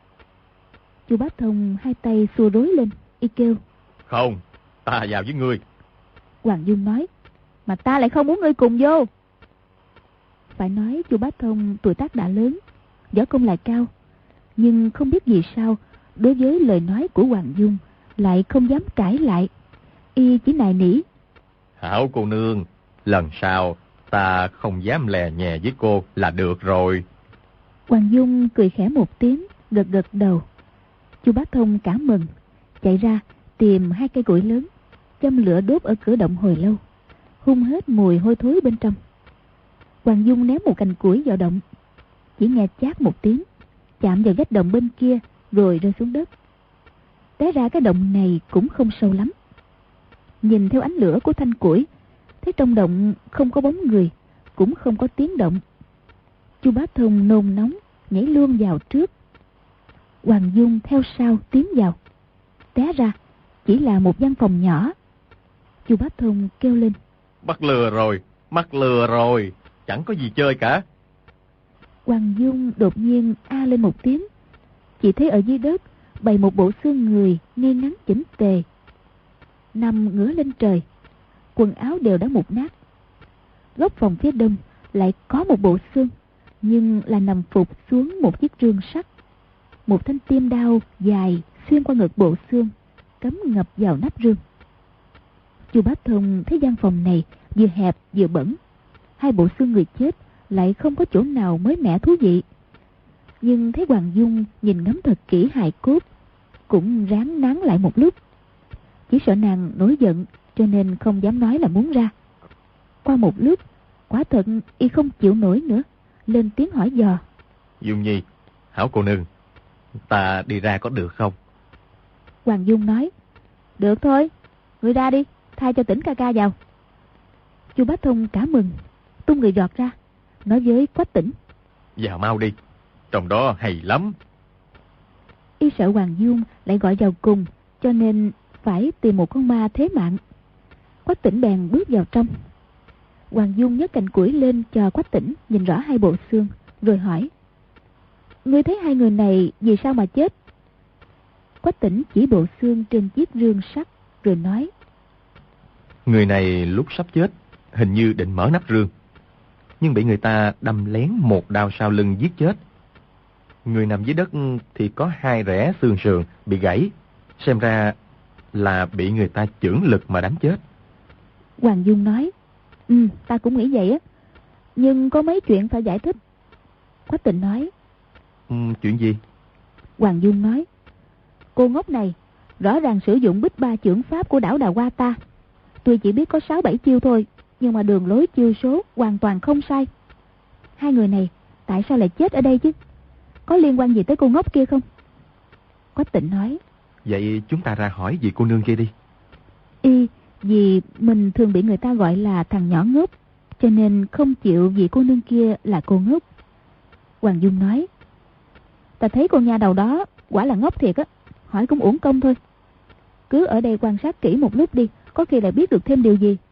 Chu Bá Thông hai tay xua rối lên, y kêu: Không, ta vào với ngươi. Hoàng Dung nói: Mà ta lại không muốn ngươi cùng vô. Phải nói Chu Bá Thông tuổi tác đã lớn, võ công lại cao, nhưng không biết vì sao đối với lời nói của Hoàng Dung lại không dám cãi lại. Y chỉ nài nỉ: Hảo cô nương, Lần sau ta không dám lè nhè với cô là được rồi. Hoàng Dung cười khẽ một tiếng, gật gật đầu. Chu Bá Thông cảm mừng, chạy ra tìm 2 cây củi lớn, châm lửa đốt ở cửa động hồi lâu, hun hết mùi hôi thối bên trong. Hoàng Dung ném một cành củi vào động, chỉ nghe chát một tiếng, chạm vào vách động bên kia rồi rơi xuống đất. Té ra cái động này cũng không sâu lắm. Nhìn theo ánh lửa của thanh củi, thấy trong động không có bóng người, cũng không có tiếng động. Chu Bá Thông nôn nóng nhảy luôn vào trước. Hoàng Dung theo sau tiến vào. Té ra chỉ là một gian phòng nhỏ. Chu Bá Thông kêu lên: Mắc lừa rồi, mắc lừa rồi, chẳng có gì chơi cả. Hoàng Dung đột nhiên a lên một tiếng, chỉ thấy ở dưới đất bày một bộ xương người ngay ngắn chỉnh tề, nằm ngửa lên trời, quần áo đều đã mục nát. Góc phòng phía đông lại có một bộ xương, nhưng là nằm phục xuống một chiếc rương sắt. Một thanh tiêm đao dài xuyên qua ngực bộ xương, cắm ngập vào nắp rương. Chu Bá Thông thấy gian phòng này vừa hẹp vừa bẩn, 2 bộ xương người chết lại không có chỗ nào mới mẻ thú vị. Nhưng thấy Hoàng Dung nhìn ngắm thật kỹ hài cốt, cũng ráng nán lại một lúc. Chỉ sợ nàng nổi giận, cho nên không dám nói là muốn ra. Qua một lúc, quả thật y không chịu nổi nữa, lên tiếng hỏi dò: Dung Nhi, hảo cô nương, ta đi ra có được không? Hoàng Dung nói: Được thôi, ngươi ra đi, thay cho Tỉnh ca ca vào. Chu Bá Thông cả mừng, tung người giọt ra, nói với Quách Tỉnh: Vào mau đi, trong đó hay lắm. Y sợ Hoàng Dung lại gọi vào cùng, cho nên phải tìm một con ma thế mạng. Quách Tỉnh bèn bước vào trong. Hoàng Dung nhấc cành củi lên cho Quách Tỉnh nhìn rõ 2 bộ xương, rồi hỏi: Ngươi thấy 2 người này vì sao mà chết? Quách Tỉnh chỉ bộ xương trên chiếc rương sắt, rồi nói: Người này lúc sắp chết, hình như định mở nắp rương, nhưng bị người ta đâm lén một đao sau lưng giết chết. Người nằm dưới đất thì có 2 rẽ xương sườn bị gãy, xem ra là bị người ta chưởng lực mà đánh chết. Hoàng Dung nói: Ta cũng nghĩ vậy á, nhưng có mấy chuyện phải giải thích. Quách Tỉnh nói: Chuyện gì? Hoàng Dung nói: Cô ngốc này rõ ràng sử dụng bích ba chưởng pháp của đảo Đà Hoa ta. Tuy chỉ biết có 6-7 chiêu thôi, nhưng mà đường lối chiêu số hoàn toàn không sai. 2 người này tại sao lại chết ở đây chứ? Có liên quan gì tới cô ngốc kia không? Quách Tỉnh nói: Vậy chúng ta ra hỏi vị cô nương kia đi. Vì mình thường bị người ta gọi là thằng nhỏ ngốc, cho nên không chịu vị cô nương kia là cô ngốc. Hoàng Dung nói: Ta thấy con nha đầu đó quả là ngốc thiệt á, hỏi cũng uổng công thôi. Cứ ở đây quan sát kỹ một lúc đi, có khi lại biết được thêm điều gì.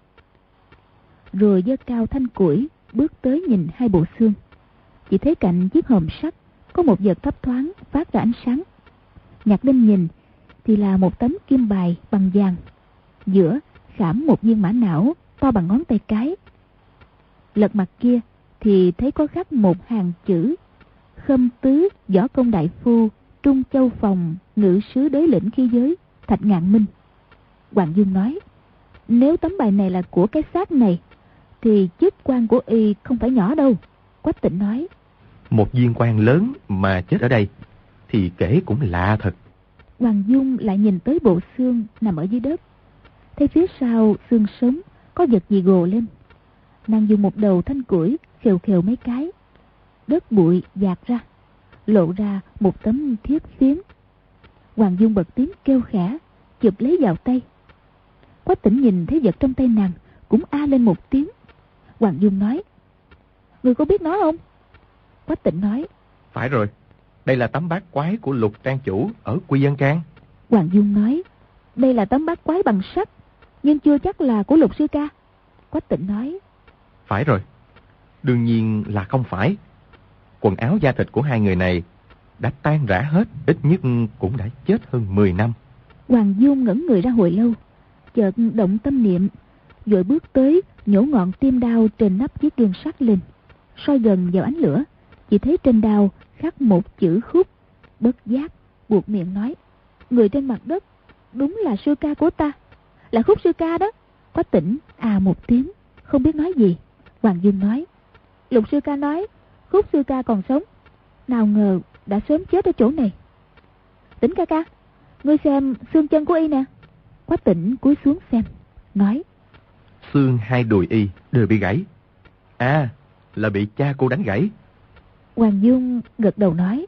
Rồi giơ cao thanh củi, bước tới nhìn 2 bộ xương. Chỉ thấy cạnh chiếc hòm sắt có một vật thấp thoáng phát ra ánh sáng. Nhặt lên nhìn thì là một tấm kim bài bằng vàng, giữa khảm một viên mã não to bằng ngón tay cái. Lật mặt kia thì thấy có khắc một hàng chữ: Khâm tứ võ công đại phu, Trung Châu Phòng, ngự sứ đới lĩnh khí giới, Thạch Ngạn Minh. Hoàng Dung nói: Nếu tấm bài này là của cái xác này thì chức quan của y không phải nhỏ đâu. Quách Tỉnh nói: Một viên quan lớn mà chết ở đây thì kể cũng lạ thật. Hoàng Dung lại nhìn tới bộ xương nằm ở dưới đất, thấy phía sau xương sống có vật gì gồ lên. Nàng dùng một đầu thanh củi khều khều mấy cái, đất bụi dạt ra, lộ ra một tấm thiếp phiến. Hoàng Dung bật tiếng kêu khẽ, chụp lấy vào tay. Quách Tỉnh nhìn thấy vật trong tay nàng cũng a lên một tiếng. Hoàng Dung nói: Người có biết nó không? Quách Tỉnh nói: Phải rồi, đây là tấm bát quái của Lục trang chủ ở Quy Vân Can. Hoàng Dung nói: Đây là tấm bát quái bằng sắt, nhưng chưa chắc là của Lục sư ca. Quách Tỉnh nói: Phải rồi, đương nhiên là không phải. Quần áo da thịt của 2 người này đã tan rã hết, ít nhất cũng đã chết hơn 10 năm. Hoàng Dung ngẩn người ra hồi lâu, chợt động tâm niệm, vội bước tới nhổ ngọn tiêm đao trên nắp chiếc gương sắt lên, soi gần vào ánh lửa, chỉ thấy trên đao khắc một chữ Khúc. Bất giác buột miệng nói: Người trên mặt đất đúng là sư ca của ta, là Khúc sư ca đó. Quách Tỉnh à một tiếng, không biết nói gì. Hoàng Dung nói: Lục sư ca nói Khúc sư ca còn sống, nào ngờ đã sớm chết ở chỗ này. Tỉnh ca ca, ngươi xem xương chân của y nè. Quách Tỉnh cúi xuống xem, nói: Xương hai đùi y đều bị gãy. À, là bị cha cô đánh gãy. Hoàng Dung gật đầu nói: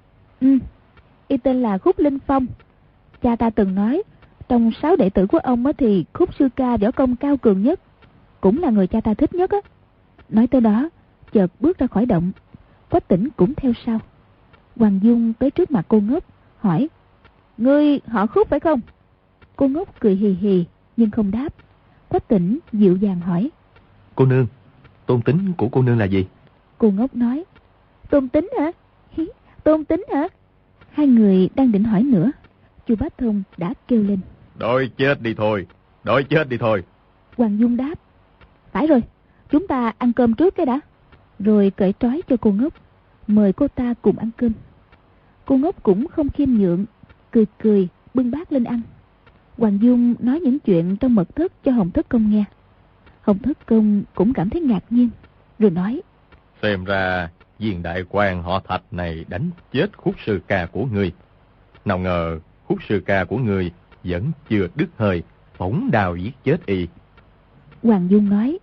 Y tên là Khúc Linh Phong. Cha ta từng nói trong 6 đệ tử của ông thì Khúc sư ca võ công cao cường nhất, cũng là người cha ta thích nhất á. Nói tới đó, chợt bước ra khỏi động. Quách Tỉnh cũng theo sau. Hoàng Dung tới trước mặt cô Ngốc, hỏi: Ngươi họ Khúc phải không? Cô Ngốc cười hì hì nhưng không đáp. Quách Tỉnh dịu dàng hỏi: Cô nương, tôn tính của cô nương là gì? Cô Ngốc nói: Tôn Tính hả? Tôn Tính hả? Hai người đang định hỏi nữa, Chu Bá Thông đã kêu lên: Đói chết đi thôi, đói chết đi thôi. Hoàng Dung đáp: Phải rồi, chúng ta ăn cơm trước cái đã. Rồi cởi trói cho cô Ngốc, mời cô ta cùng ăn cơm. Cô Ngốc cũng không khiêm nhượng, cười cười bưng bát lên ăn. Hoàng Dung nói những chuyện trong mật thất cho Hồng Thất Công nghe. Hồng Thất Công cũng cảm thấy ngạc nhiên, rồi nói: Xem ra viên đại quan họ Thạch này đánh chết Khúc sư ca của ngươi. Nào ngờ Khúc sư ca của ngươi vẫn chưa đứt hơi, phóng đao giết chết y. Hoàng Dung nói: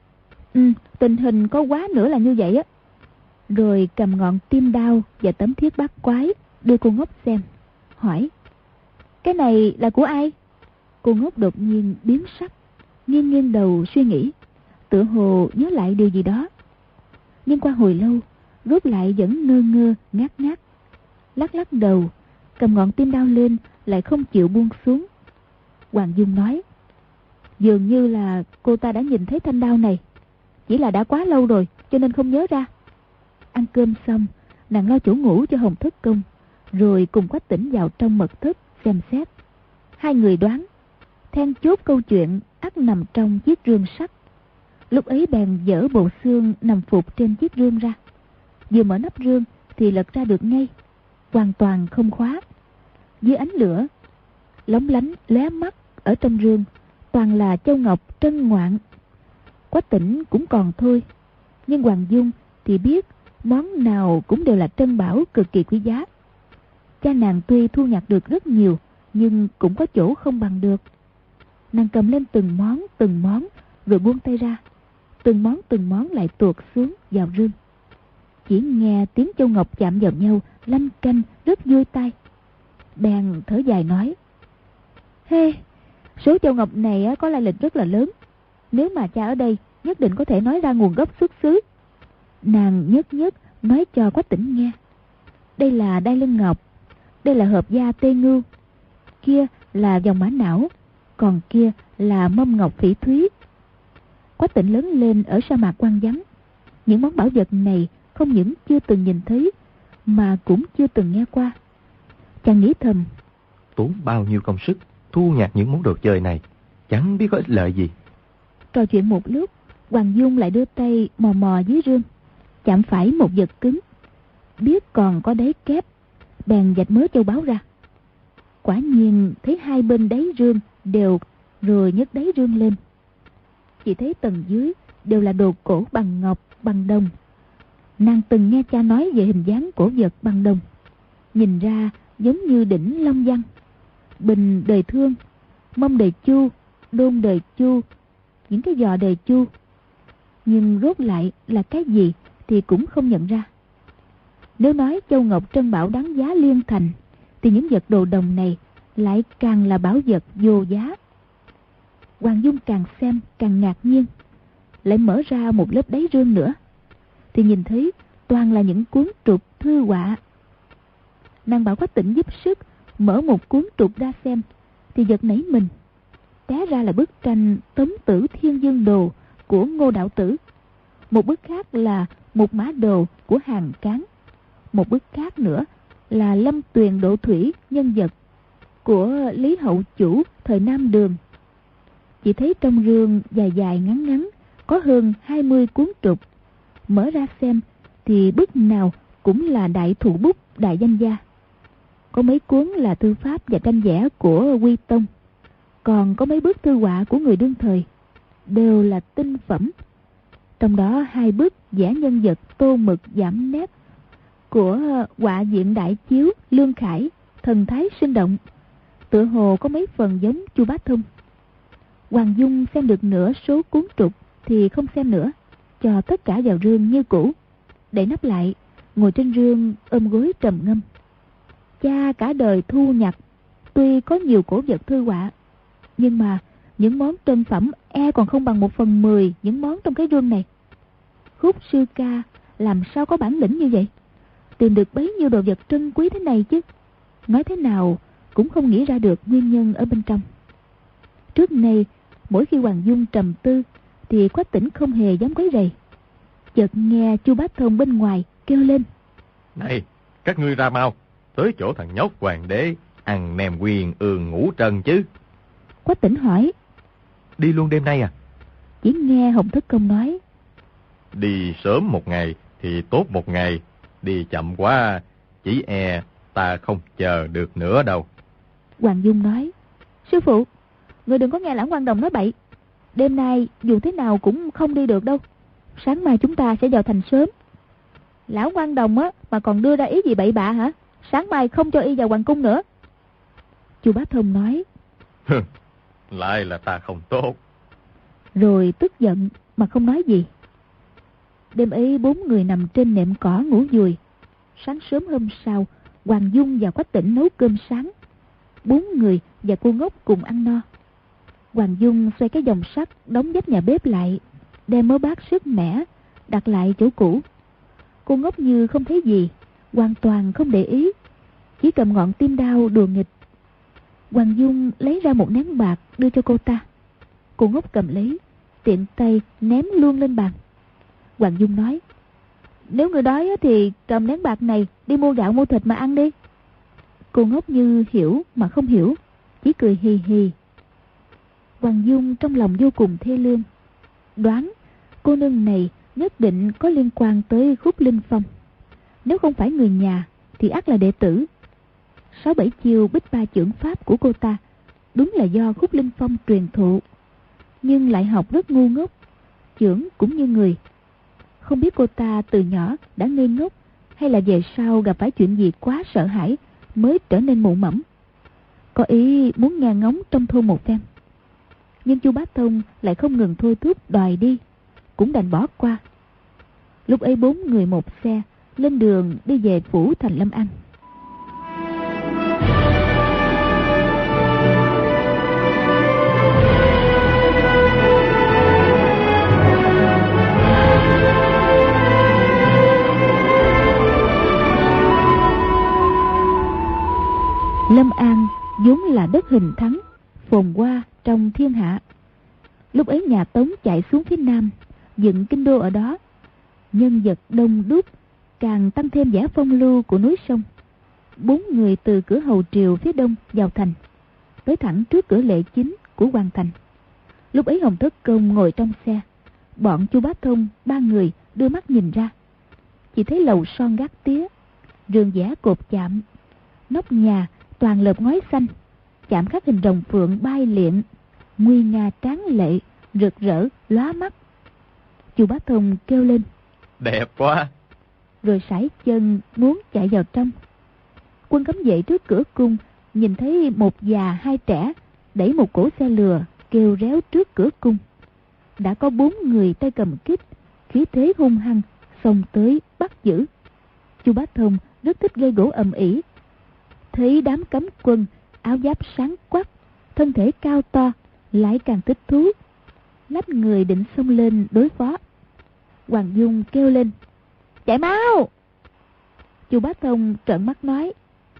Tình hình có quá nữa là như vậy á. Rồi cầm ngọn tim đao và tấm thiết bát quái đưa cô Ngốc xem, hỏi: Cái này là của ai? Cô Ngốc đột nhiên biến sắc, nghiêng nghiêng đầu suy nghĩ, tựa hồ nhớ lại điều gì đó. Nhưng qua hồi lâu, rốt lại vẫn ngơ ngơ ngác ngác, lắc lắc đầu, cầm ngọn tim đao lên lại không chịu buông xuống. Hoàng Dung nói: Dường như là cô ta đã nhìn thấy thanh đao này, chỉ là đã quá lâu rồi cho nên không nhớ ra. Ăn cơm xong, nàng lo chỗ ngủ cho Hồng Thất Công, rồi cùng Quách Tỉnh vào trong mật thất xem xét. Hai người đoán then chốt câu chuyện ắt nằm trong chiếc rương sắt. Lúc ấy bèn dỡ bộ xương nằm phục trên chiếc rương ra. Vừa mở nắp rương thì lật ra được ngay, hoàn toàn không khóa. Dưới ánh lửa lóng lánh lóe mắt, ở trong rương toàn là châu ngọc trân ngoạn. Quách Tỉnh cũng còn thôi, nhưng Hoàng Dung thì biết món nào cũng đều là trân bảo cực kỳ quý giá. Cha nàng tuy thu nhặt được rất nhiều, nhưng cũng có chỗ không bằng được. Nàng cầm lên từng món rồi buông tay ra, từng món lại tuột xuống vào rương. Chỉ nghe tiếng châu ngọc chạm vào nhau lanh canh rất vui tai. Bèn thở dài nói: Số châu ngọc này có lai lịch rất là lớn. Nếu mà cha ở đây nhất định có thể nói ra nguồn gốc xuất xứ. Nàng nhất nói cho Quách Tỉnh nghe: Đây là đai lưng ngọc, đây là hợp da tê ngưu, kia là vòng mã não, còn kia là mâm ngọc phỉ thúy. Quách Tỉnh lớn lên ở sa mạc hoang vắng, những món bảo vật này không những chưa từng nhìn thấy mà cũng chưa từng nghe qua. Chàng nghĩ thầm: Tốn bao nhiêu công sức thu nhặt những món đồ chơi này, chẳng biết có ích lợi gì. Trò chuyện một lúc, Hoàng Dung lại đưa tay mò mò dưới rương, chạm phải một vật cứng, biết còn có đáy kép, bèn vạch mớ châu báu ra. Quả nhiên thấy hai bên đáy rương đều, rồi nhấc đáy rương lên, chỉ thấy tầng dưới đều là đồ cổ bằng ngọc, bằng đồng. Nàng từng nghe cha nói về hình dáng cổ vật bằng đồng, nhìn ra giống như đỉnh Long Văn, bình đời Thương, mâm đời Chu, đôn đời Chu, những cái giò đời Chu. Nhưng rốt lại là cái gì thì cũng không nhận ra. Nếu nói châu ngọc trân bảo đáng giá liên thành, thì những vật đồ đồng này lại càng là bảo vật vô giá. Hoàng Dung càng xem càng ngạc nhiên, lại mở ra một lớp đáy rương nữa, thì nhìn thấy toàn là những cuốn trục thư họa. Nàng bảo Quách Tỉnh giúp sức mở một cuốn trục ra xem, thì giật nảy mình. Té ra là bức tranh Tống Tử Thiên Dương Đồ của Ngô Đạo Tử, một bức khác là Một Mã Đồ của Hàn Cán, một bức khác nữa là Lâm Tuyền Độ Thủy Nhân Vật của Lý Hậu Chủ thời Nam Đường. Chỉ thấy trong rương dài dài ngắn ngắn có hơn 20 cuốn trục. Mở ra xem thì bức nào cũng là đại thủ bút đại danh gia. Có mấy cuốn là thư pháp và tranh vẽ của Huy Tông, còn có mấy bức thư họa của người đương thời. đều là tinh phẩm. Trong đó 2 bức vẽ nhân vật tô mực giảm nét của họa diện Đại Chiếu Lương Khải, thần thái sinh động, tựa hồ có mấy phần giống Chu Bá Thông. Hoàng Dung xem được nửa số cuốn trục thì không xem nữa, cho tất cả vào rương như cũ, để nắp lại, ngồi trên rương ôm gối trầm ngâm. Cha cả đời thu nhặt, tuy có nhiều cổ vật thư họa, nhưng mà những món trân phẩm còn không bằng 1/10 những món trong cái rương này. Khúc sư ca làm sao có bản lĩnh như vậy, tìm được bấy nhiêu đồ vật trân quý thế này chứ? Nói thế nào cũng không nghĩ ra được nguyên nhân ở bên trong. Trước nay, mỗi khi Hoàng Dung trầm tư thì Quách Tĩnh không hề dám quấy rầy. Chợt nghe Chu Bá Thông bên ngoài kêu lên: Này, các ngươi ra mau, tới chỗ thằng nhóc hoàng đế ăn nèm quyền ngủ trần chứ. Quách Tĩnh hỏi: Đi luôn đêm nay à? Chỉ nghe Hồng Thất Công nói: Đi sớm một ngày thì tốt một ngày, đi chậm quá chỉ ta không chờ được nữa đâu. Hoàng Dung nói: Sư phụ, người đừng có nghe Lão Quan Đồng nói bậy. Đêm nay dù thế nào cũng không đi được đâu. Sáng mai chúng ta sẽ vào thành sớm. Lão Quan Đồng mà còn đưa ra ý gì bậy bạ hả? Sáng mai không cho y vào hoàng cung nữa. Chu Bá Thông nói: Lại là ta không tốt. Rồi tức giận mà không nói gì. Đêm ấy 4 người nằm trên nệm cỏ ngủ vùi. Sáng sớm hôm sau, Hoàng Dung và Quách Tĩnh nấu cơm sáng. 4 người và cô ngốc cùng ăn no. Hoàng Dung xoay cái vòng sắt đóng vách nhà bếp lại, đem mớ bát sứt mẻ đặt lại chỗ cũ. Cô ngốc như không thấy gì, hoàn toàn không để ý, chỉ cầm ngọn tim đao đùa nghịch. Hoàng Dung lấy ra một nén bạc đưa cho cô ta. Cô ngốc cầm lấy, tiện tay ném luôn lên bàn. Hoàng Dung nói: Nếu người đói thì cầm nén bạc này đi mua gạo mua thịt mà ăn đi. Cô ngốc như hiểu mà không hiểu, chỉ cười hì hì. Hoàng Dung trong lòng vô cùng thê lương, đoán cô nương này nhất định có liên quan tới Khúc Linh Phong. Nếu không phải người nhà thì ắt là đệ tử. 6-7 chiêu bích ba chưởng pháp của cô ta đúng là do Khúc Linh Phong truyền thụ, nhưng lại học rất ngu ngốc, chưởng cũng như người. Không biết cô ta từ nhỏ đã ngây ngốc, hay là về sau gặp phải chuyện gì quá sợ hãi mới trở nên mụ mẫm. Có ý muốn nghe ngóng trong thôn một phen, nhưng Chu Bá Thông lại không ngừng thôi thúc đòi đi, cũng đành bỏ qua. Lúc ấy 4 người một xe lên đường đi về phủ thành Lâm An. Lâm An vốn là đất hình thắng, phồn hoa trong thiên hạ. Lúc ấy nhà Tống chạy xuống phía nam, dựng kinh đô ở đó. Nhân vật đông đúc, càng tăng thêm vẻ phong lưu của núi sông. 4 người từ cửa hầu triều phía đông vào thành, tới thẳng trước cửa lệ chính của hoàng thành. Lúc ấy Hồng Thất Công ngồi trong xe, bọn Chu Bá Thông 3 người đưa mắt nhìn ra, chỉ thấy lầu son gác tía, rường vẽ cột chạm, nóc nhà toàn lợp ngói xanh, chạm khắc hình rồng phượng bay liệng, nguy nga tráng lệ, rực rỡ lóa mắt. Chu Bá Thông kêu lên: Đẹp quá! Rồi sải chân muốn chạy vào trong. Quân cấm vệ trước cửa cung nhìn thấy một già 2 trẻ đẩy một cỗ xe lừa kêu réo trước cửa cung. Đã có 4 người tay cầm kích, khí thế hung hăng xông tới bắt giữ. Chu Bá Thông rất thích gây gỗ ầm ĩ, thấy đám cấm quân áo giáp sáng quắc, thân thể cao to, lại càng thích thú, lách người định xông lên đối phó. Hoàng Dung kêu lên: Chạy mau! Chu Bá Thông trợn mắt nói: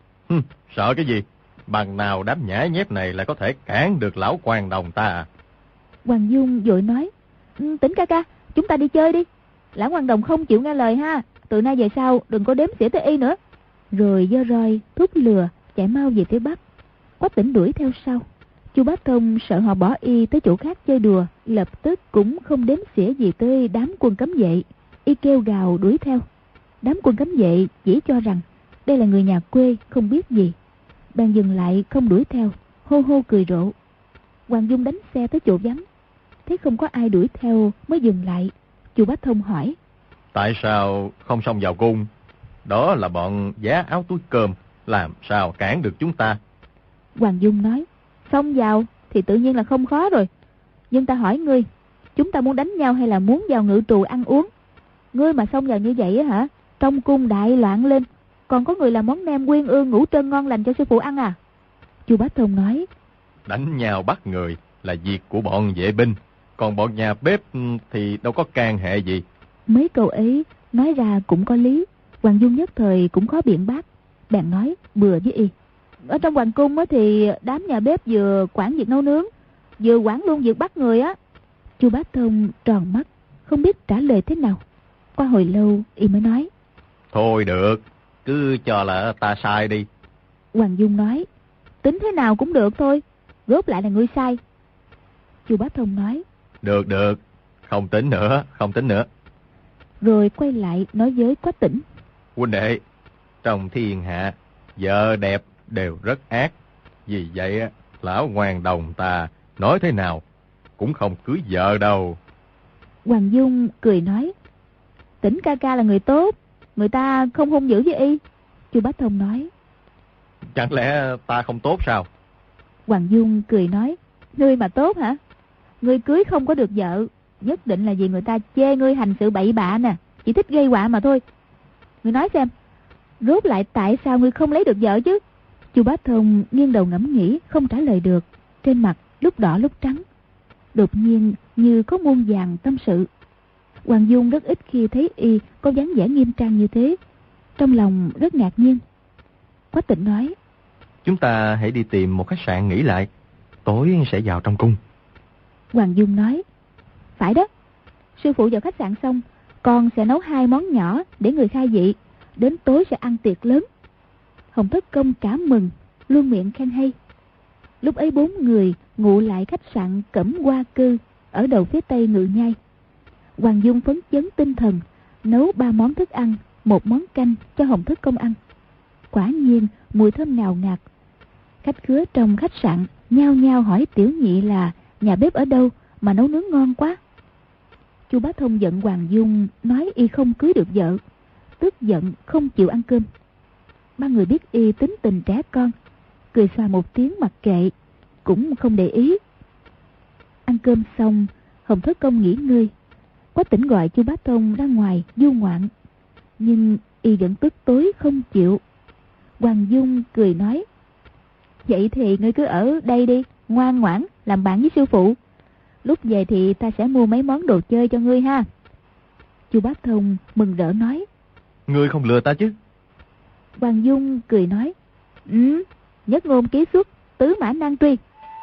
Sợ cái gì? Bằng nào đám nhãi nhép này lại có thể cản được lão Quan Đồng ta à? Hoàng Dung vội nói: Tỉnh ca ca, chúng ta đi chơi đi. Lão Quan Đồng không chịu nghe lời ha, từ nay về sau đừng có đếm xỉa tới y nữa. Rồi giơ roi thúc lừa chạy mau về phía bắc. Quách Tĩnh đuổi theo sau. Chu Bá Thông sợ họ bỏ y tới chỗ khác chơi đùa, lập tức cũng không đếm xỉa gì tới đám quân cấm vệ. Y kêu gào đuổi theo. Đám quân cấm vệ chỉ cho rằng đây là người nhà quê không biết gì, bèn dừng lại không đuổi theo, hô hô cười rộ. Hoàng Dung đánh xe tới chỗ vắng, thấy không có ai đuổi theo mới dừng lại. Chu Bá Thông hỏi: Tại sao không xông vào cung? Đó là bọn giá áo túi cơm, làm sao cản được chúng ta? Hoàng Dung nói: Xông vào thì tự nhiên là không khó rồi. Nhưng ta hỏi ngươi, chúng ta muốn đánh nhau hay là muốn vào ngự trù ăn uống? Ngươi mà xông vào như vậy á hả, trong cung đại loạn lên, còn có người làm món nem quyên ương ngũ trân ngon lành cho sư phụ ăn à? Chu Bá Thông nói: Đánh nhau bắt người là việc của bọn vệ binh, còn bọn nhà bếp thì đâu có can hệ gì. Mấy câu ấy nói ra cũng có lý. Hoàng Dung nhất thời cũng khó biện bác, bèn nói bừa với y: Ở trong hoàng cung á thì đám nhà bếp vừa quản việc nấu nướng, vừa quản luôn việc bắt người á. Chu Bá Thông tròn mắt, không biết trả lời thế nào. Qua hồi lâu y mới nói: Thôi được, cứ cho là ta sai đi. Hoàng Dung nói: Tính thế nào cũng được thôi, rốt lại là ngươi sai. Chu Bá Thông nói: Được, không tính nữa. Rồi quay lại nói với Quách Tĩnh: Huynh đệ, trong thiên hạ, vợ đẹp đều rất ác. Vì vậy, lão Hoàng Đồng ta nói thế nào cũng không cưới vợ đâu. Hoàng Dung cười nói: Tĩnh ca ca là người tốt, người ta không hung dữ với y. Chu Bá Thông nói: Chẳng lẽ ta không tốt sao? Hoàng Dung cười nói: Ngươi mà tốt hả? Ngươi cưới không có được vợ, nhất định là vì người ta chê ngươi hành sự bậy bạ nè, chỉ thích gây họa mà thôi. Ngươi nói xem, rốt lại tại sao ngươi không lấy được vợ chứ? Chu Bá Thông nghiêng đầu ngẫm nghĩ, không trả lời được. Trên mặt lúc đỏ lúc trắng, đột nhiên như có muôn vàn tâm sự. Hoàng Dung rất ít khi thấy y có dáng vẻ nghiêm trang như thế, trong lòng rất ngạc nhiên. Quách Tĩnh nói: Chúng ta hãy đi tìm một khách sạn nghỉ lại, tối sẽ vào trong cung. Hoàng Dung nói: Phải đó, sư phụ vào khách sạn xong, con sẽ nấu 2 món nhỏ để người khai vị, đến tối sẽ ăn tiệc lớn. Hồng Thất Công cảm mừng, luôn miệng khen hay. Lúc ấy 4 người ngụ lại khách sạn Cẩm Hoa Cư ở đầu phía tây Ngự Nhai. Hoàng Dung phấn chấn tinh thần, nấu 3 món thức ăn, 1 món canh cho Hồng Thất Công ăn. Quả nhiên mùi thơm ngào ngạt. Khách khứa trong khách sạn nhao nhao hỏi tiểu nhị là nhà bếp ở đâu mà nấu nướng ngon quá. Chu Bá Thông giận Hoàng Dung nói y không cưới được vợ, tức giận không chịu ăn cơm. 3 người biết y tính tình trẻ con, cười xòa một tiếng mặc kệ, cũng không để ý. Ăn cơm xong, Hồng Thất Công nghỉ ngơi. Quách Tĩnh gọi Chu Bá Thông ra ngoài du ngoạn, nhưng y vẫn tức tối không chịu. Hoàng Dung cười nói: Vậy thì ngươi cứ ở đây đi, ngoan ngoãn làm bạn với sư phụ. Lúc về thì ta sẽ mua mấy món đồ chơi cho ngươi ha. Chu Bá Thông mừng rỡ nói: Ngươi không lừa ta chứ? Hoàng Dung cười nói: Nhất ngôn ký xuất, tứ mã nan truy.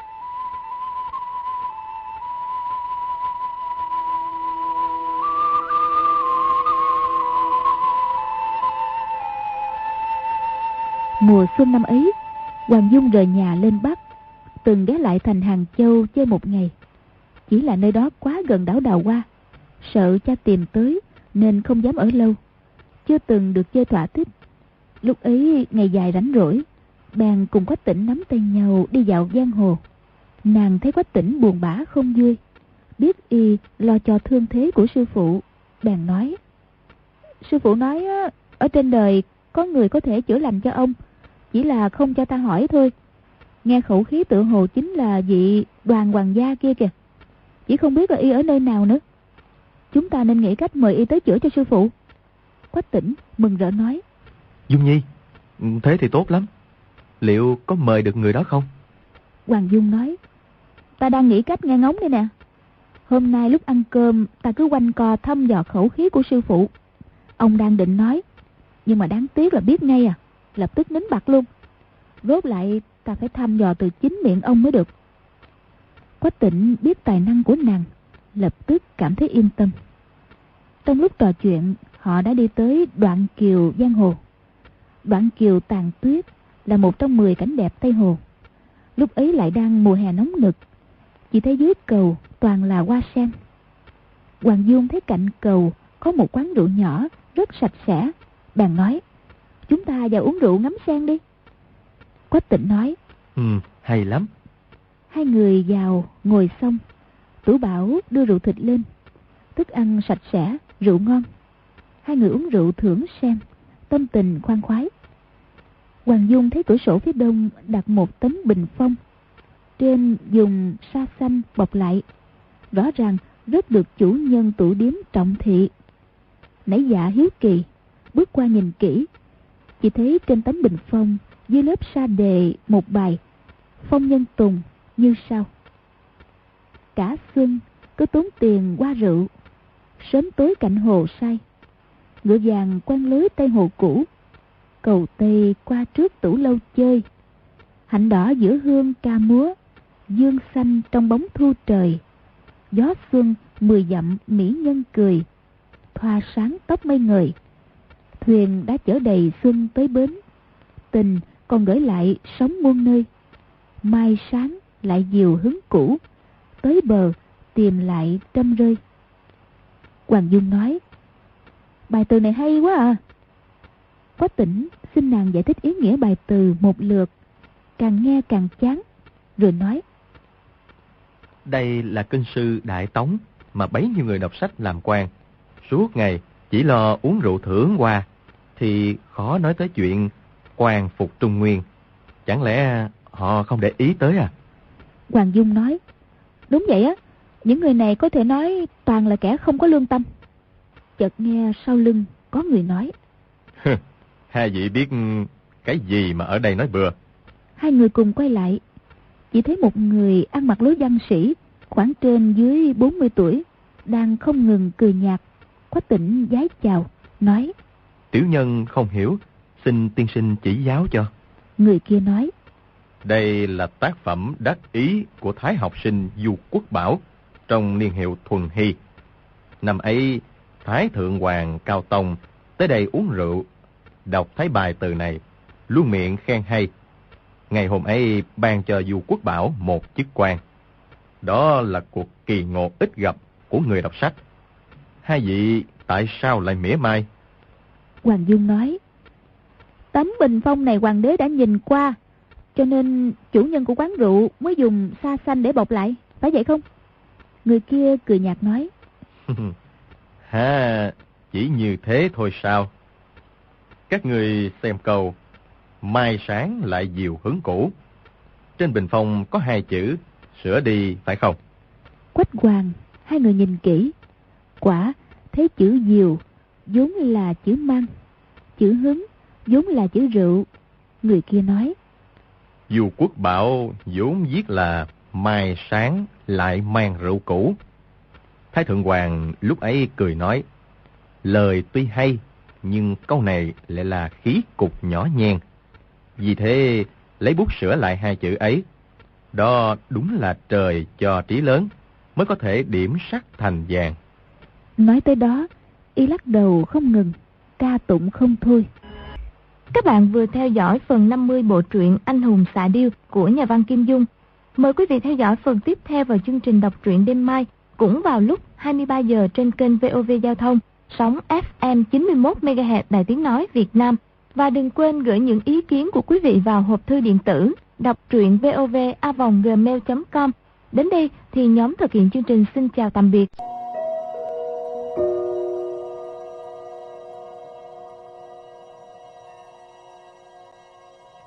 Mùa xuân năm ấy, Hoàng Dung rời nhà lên Bắc, từng ghé lại thành Hàng Châu chơi một ngày. Chỉ là nơi đó quá gần đảo Đào Hoa, sợ cha tìm tới nên không dám ở lâu, chưa từng được chơi thỏa thích. Lúc ấy ngày dài rảnh rỗi, bèn cùng Quách Tĩnh nắm tay nhau đi dạo giang hồ. Nàng thấy Quách Tĩnh buồn bã không vui, biết y lo cho thương thế của sư phụ, bèn nói: Sư phụ nói ở trên đời có người có thể chữa lành cho ông, chỉ là không cho ta hỏi thôi. Nghe khẩu khí tựa hồ chính là vị Đoàn hoàng gia kia kìa, chỉ không biết là y ở nơi nào nữa. Chúng ta nên nghĩ cách mời y tới chữa cho sư phụ. Quách Tĩnh mừng rỡ nói: Dung Nhi, thế thì tốt lắm. Liệu có mời được người đó không? Hoàng Dung nói: Ta đang nghĩ cách nghe ngóng đây nè. Hôm nay lúc ăn cơm ta cứ quanh co thăm dò khẩu khí của sư phụ. Ông đang định nói, nhưng mà đáng tiếc là biết ngay lập tức nín bặt luôn. Rốt lại ta phải thăm dò từ chính miệng ông mới được. Quách Tĩnh biết tài năng của nàng, lập tức cảm thấy yên tâm. Trong lúc trò chuyện, họ đã đi tới Đoạn Kiều giang hồ. Đoạn Kiều Tàn Tuyết là một trong 10 cảnh đẹp Tây Hồ. Lúc ấy lại đang mùa hè nóng nực, chỉ thấy dưới cầu toàn là hoa sen. Hoàng Dung thấy cạnh cầu có một quán rượu nhỏ rất sạch sẽ, bèn nói: Chúng ta vào uống rượu ngắm sen đi. Quách Tĩnh nói: Hay lắm. Hai người vào ngồi xong, Tửu Bảo đưa rượu thịt lên. Thức ăn sạch sẽ, rượu ngon. Hai người uống rượu thưởng sen, tâm tình khoan khoái. Hoàng Dung thấy cửa sổ phía đông đặt một tấm bình phong, trên dùng sa xanh bọc lại, rõ ràng rất được chủ nhân tủ điếm trọng thị. Nãy dạ hiếu kỳ, bước qua nhìn kỹ, chỉ thấy trên tấm bình phong dưới lớp sa đề một bài phong nhân tùng như sau: cả xuân cứ tốn tiền qua rượu, sớm tối cạnh hồ say, ngựa vàng quăng lưới tây hồ cũ, cầu tây qua trước tủ lâu chơi, hạnh đỏ giữa hương ca múa, dương xanh trong bóng thu trời, gió xuân 10 dặm mỹ nhân cười, thoa sáng tóc mây ngời, thuyền đã chở đầy xuân tới bến, tình còn gửi lại sóng muôn nơi, mai sáng lại diều hứng cũ, tới bờ tìm lại trăm rơi. Hoàng Dung nói: bài từ này hay quá à. Quách Tĩnh xin nàng giải thích ý nghĩa bài từ một lượt, càng nghe càng chán, rồi nói: đây là kinh sư Đại Tống mà bấy nhiêu người đọc sách làm quan, suốt ngày chỉ lo uống rượu thưởng hoa, thì khó nói tới chuyện quan phục Trung Nguyên. Chẳng lẽ họ không để ý tới à? Hoàng Dung nói: đúng vậy á, những người này có thể nói toàn là kẻ không có lương tâm. Chợt nghe sau lưng có người nói: hai vị biết cái gì mà ở đây nói bừa? Hai người cùng quay lại, chỉ thấy một người ăn mặc lối văn sĩ, khoảng trên dưới 40 tuổi, đang không ngừng cười nhạt. Quách Tĩnh vái chào, nói: tiểu nhân không hiểu, xin tiên sinh chỉ giáo cho. Người kia nói: đây là tác phẩm đắc ý của Thái học sinh Du Quốc Bảo trong niên hiệu Thuần Hy. Năm ấy, Thái Thượng Hoàng Cao Tông tới đây uống rượu, đọc thấy bài từ này, luôn miệng khen hay. Ngày hôm ấy ban cho Du Quốc Bảo một chức quan. Đó là cuộc kỳ ngộ ít gặp của người đọc sách. Hai vị tại sao lại mỉa mai? Hoàng Dung nói: tấm bình phong này hoàng đế đã nhìn qua, cho nên chủ nhân của quán rượu mới dùng sa xanh để bọc lại, phải vậy không? Người kia cười nhạt nói: ha, chỉ như thế thôi sao? Các người xem câu mai sáng lại diều hứng cũ, trên bình phong có hai chữ sửa đi phải không? Quách Hoàng hai người nhìn kỹ, quả thấy chữ diều vốn là chữ mang, chữ hứng vốn là chữ rượu. Người kia nói: Du Quốc Bảo vốn viết là mai sáng lại mang rượu cũ. Thái Thượng Hoàng lúc ấy cười nói: lời tuy hay, nhưng câu này lại là khí cục nhỏ nhen. Vì thế lấy bút sửa lại hai chữ ấy. Đó đúng là trời cho trí lớn, mới có thể điểm sắc thành vàng. Nói tới đó, y lắc đầu không ngừng, ca tụng không thôi. Các bạn vừa theo dõi phần 50 bộ truyện Anh hùng xạ điêu của nhà văn Kim Dung. Mời quý vị theo dõi phần tiếp theo vào chương trình đọc truyện đêm mai, cũng vào lúc 23 giờ trên kênh VOV Giao thông, sóng FM 91 MHz Đài Tiếng nói Việt Nam. Và đừng quên gửi những ý kiến của quý vị vào hộp thư điện tử đọc truyện vov@gmail.com. Đến đây thì nhóm thực hiện chương trình xin chào tạm biệt.